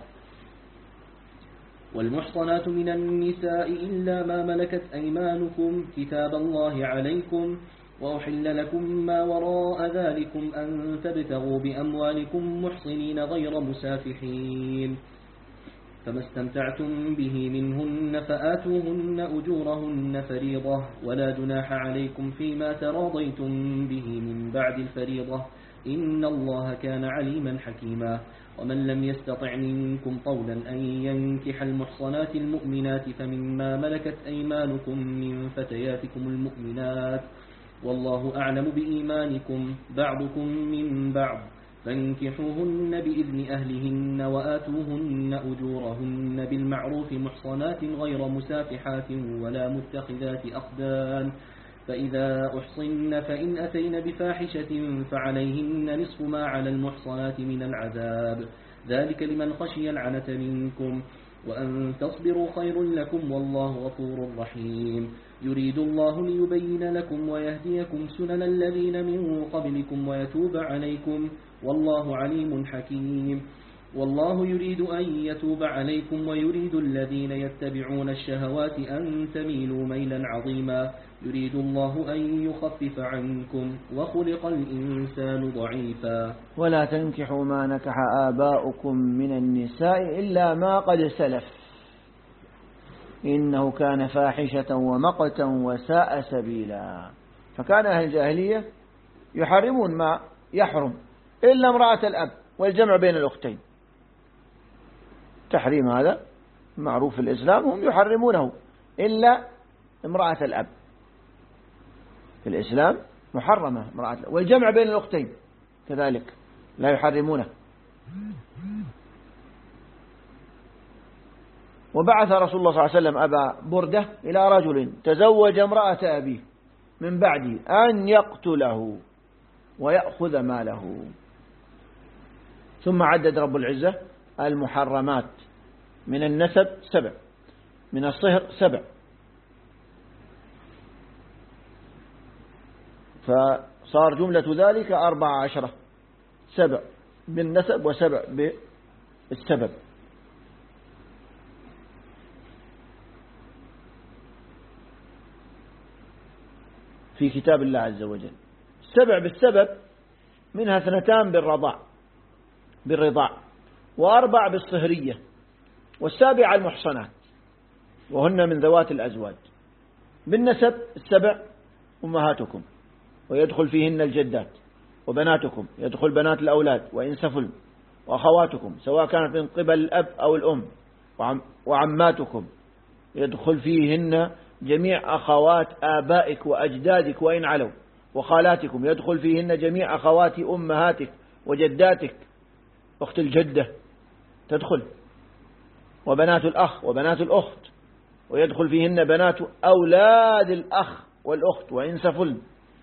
والمحصنات من النساء إلا ما ملكت أيمانكم كتاب الله عليكم، وأحل لكم ما وراء ذلكم أن تبتغوا بأموالكم محصنين غير مسافحين، فما استمتعتم به منهن فآتوهن أجورهن فريضة، ولا جناح عليكم فيما تراضيتم به من بعد الفريضة إن الله كان عليما حكيما. ومن لم يستطع منكم طولا أن ينكح المحصنات المؤمنات فمما ملكت أيمانكم من فتياتكم المؤمنات والله أعلم بإيمانكم بعضكم من بعض، فانكحوهن بإذن أهلهن وآتوهن أجورهن بالمعروف محصنات غير مسافحات ولا متخذات أخدان، فإذا أحصن فإن أتين بفاحشة فعليهن نصف ما على المحصنات من العذاب، ذلك لمن خشي العنة منكم، وأن تصبروا خير لكم والله غفور رحيم. يريد الله ليبين لكم ويهديكم سنن الذين من قبلكم ويتوب عليكم والله عليم حكيم. والله يريد أن يتوب عليكم ويريد الذين يتبعون الشهوات أن تميلوا ميلا عظيما. يريد الله أن يخفف عنكم وخلق الإنسان ضعيفا. ولا تنكحوا ما نكح آباؤكم من النساء إلا ما قد سلف إنه كان فاحشة ومقتا وساء سبيلا. فكان أهل الجاهلية يحرمون ما يحرم إلا امرأة الأب والجمع بين الأختين. تحريم هذا معروف في الإسلام، هم يحرمونه إلا امرأة الأب في الإسلام محرمة امرأة الأب، والجمع بين الأختين كذلك لا يحرمونه. وبعث رسول الله صلى الله عليه وسلم أبا بردة إلى رجل تزوج امرأة أبيه من بعد أن يقتله ويأخذ ماله. ثم عدد رب العزة المحرمات من النسب 7، من الصهر 7، فصار جملة ذلك 14، 7 بالنسب و7 بالسبب. في كتاب الله عز وجل 7 بالسبب، منها 2 بالرضاع، و4 بالصهرية، والسابعة المحصنات وهن من ذوات الأزواج. بالنسب 7 أمهاتكم ويدخل فيهن الجدات، وبناتكم يدخل بنات الأولاد وإن سفل، وأخواتكم سواء كانت من قبل الأب أو الأم، وعماتكم يدخل فيهن جميع أخوات آبائك وأجدادك وإن علوا، وخالاتكم يدخل فيهن جميع أخوات أمهاتك وجداتك، أخت الجدة تدخل، وبنات الأخ وبنات الأخت، ويدخل فيهن بنات أولاد الأخ والأخت وإن سفلن،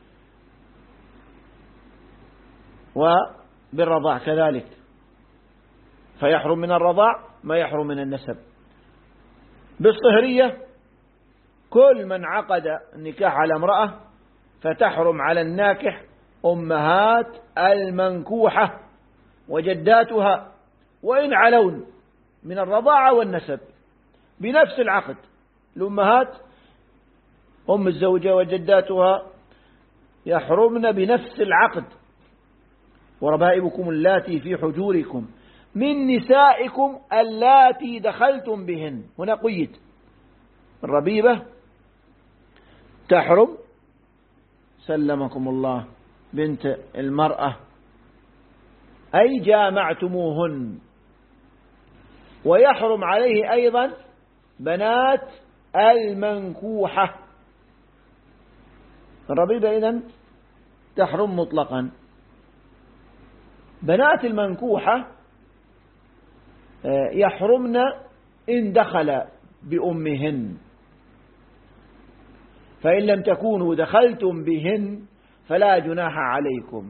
وبالرضاع كذلك، فيحرم من الرضاع ما يحرم من النسب. بالصهرية كل من عقد النكاح على امرأة فتحرم على الناكح أمهات المنكوحة وجداتها وإن علون من الرضاعة والنسب بنفس العقد. الأمهات أم الزوجة وجداتها يحرمن بنفس العقد. وربائبكم اللاتي في حجوركم من نسائكم اللاتي دخلتم بهن. هنا قيد الربيبة تحرم سلمكم الله بنت المرأة أي جامعتموهن، ويحرم عليه أيضا بنات المنكوحة. الربيبة إذن تحرم مطلقا. بنات المنكوحة يحرمن إن دخل بأمهن، فإن لم تكونوا دخلتم بهن فلا جناح عليكم.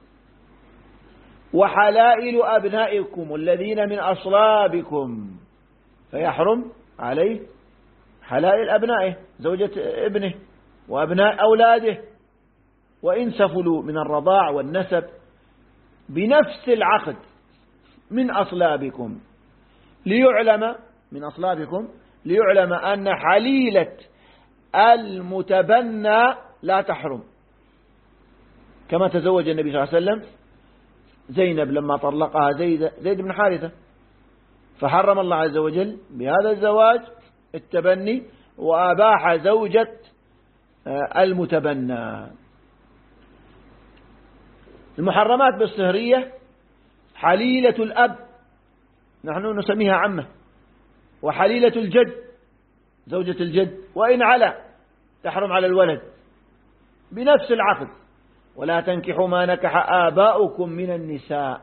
وحلائل أبنائكم الذين من أصلابكم، فيحرم عليه حلائل أبنائه زوجة ابنه وأبناء أولاده وإن سفلوا من الرضاع والنسب بنفس العقد من أصلابكم، ليعلم من أصلابكم ليعلم أن حليلة المتبنى لا تحرم، كما تزوج النبي صلى الله عليه وسلم زينب لما طلقها زيد بن حارثة، فحرم الله عز وجل بهذا الزواج التبني وأباح زوجة المتبنى. المحرمات بالصهرية حليلة الأب، نحن نسميها عمه، وحليلة الجد زوجة الجد وإن على تحرم على الولد بنفس العقد. ولا تنكحوا ما نكح آباؤكم من النساء،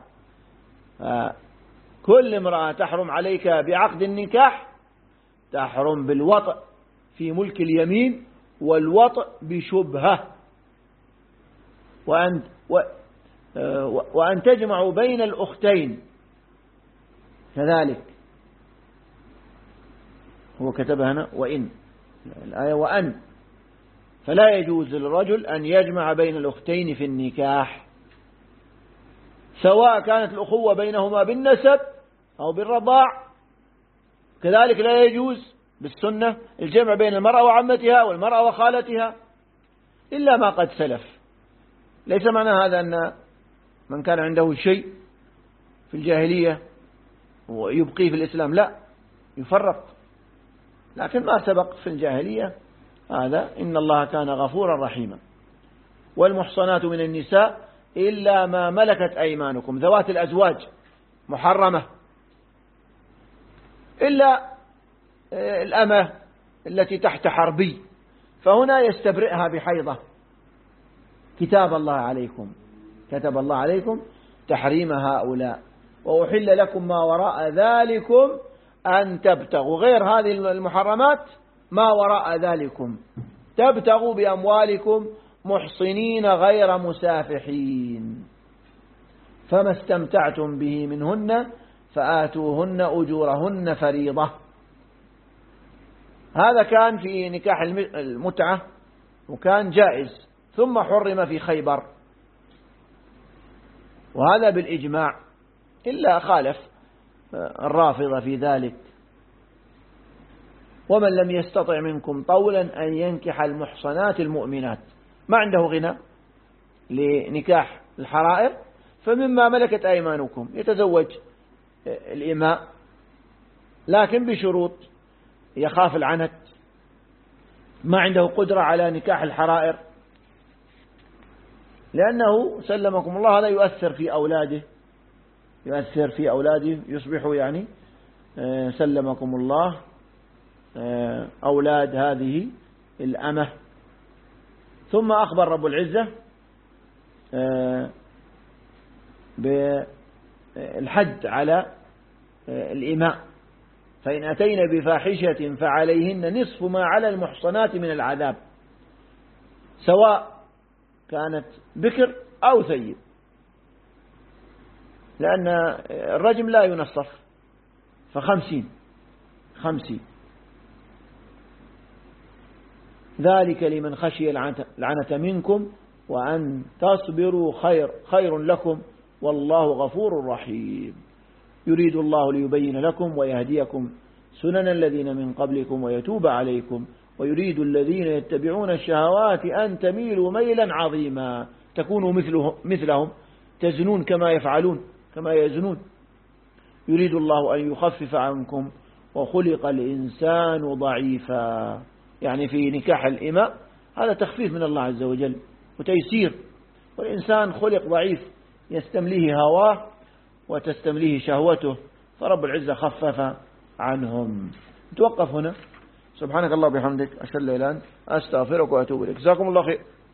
كل امرأة تحرم عليك بعقد النكاح تحرم بالوطء في ملك اليمين والوطء بشبهة، وأن تجمعوا بين الأختين كذلك. هو كتبها هنا وإن، الآية وأن، فلا يجوز للرجل أن يجمع بين الأختين في النكاح، سواء كانت الأخوة بينهما بالنسب أو بالرضاع. كذلك لا يجوز بالسنة الجمع بين المرأة وعمتها والمرأة وخالتها إلا ما قد سلف. ليس معنى هذا أن من كان عنده شيء في الجاهلية ويبقيه في الإسلام، لا، يفرق. لكن ما سبق في الجاهلية هذا إن الله كان غفورا رحيما. والمحصنات من النساء إلا ما ملكت أيمانكم، ذوات الأزواج محرمة، إلا الأمة التي تحت حربي، فهنا يستبرئها بحيضة. كتاب الله عليكم، كتب الله عليكم تحريم هؤلاء، وأحل لكم ما وراء ذلكم أن تبتغوا، غير هذه المحرمات ما وراء ذلكم، تبتغوا بأموالكم محصنين غير مسافحين، فما استمتعتم به منهن فآتوهن أجورهن فريضة. هذا كان في نكاح المتعة وكان جائز، ثم حرم في خيبر، وهذا بالإجماع، إلا خالف الرافضة في ذلك. ومن لم يستطع منكم طولا أن ينكح المحصنات المؤمنات، ما عنده غنى لنكاح الحرائر، فمما ملكت أيمانكم يتزوج الإماء، لكن بشروط، يخاف العنت، ما عنده قدرة على نكاح الحرائر، لأنه سلمكم الله هذا يؤثر في أولاده، يؤثر في أولاده، يصبحوا يعني سلمكم الله أولاد هذه الأمة. ثم أخبر رب العزة بالحد على الإماء، فإن أتينا بفاحشة فعليهن نصف ما على المحصنات من العذاب، سواء كانت بكر أو ثيب، لأن الرجم لا ينصف، ف50. ذلك لمن خشي العنة منكم وأن تصبروا خير لكم والله غفور رحيم. يريد الله ليبين لكم ويهديكم سنن الذين من قبلكم ويتوب عليكم، ويريد الذين يتبعون الشهوات أن تميلوا ميلا عظيما، تكونوا مثلهم تزنون كما يفعلون، كما يزنون. يريد الله أن يخفف عنكم وخلق الإنسان ضعيفا، يعني في نكاح الإماء هذا تخفيف من الله عز وجل وتيسير، والإنسان خلق ضعيف يستمليه هواه وتستمليه شهوته، فرب العزة خفف عنهم. توقف هنا. سبحانك الله بحمدك، أشهد أن لا إله إلا أنت، أستغفرك وأتوب إليك. جزاكم الله خير.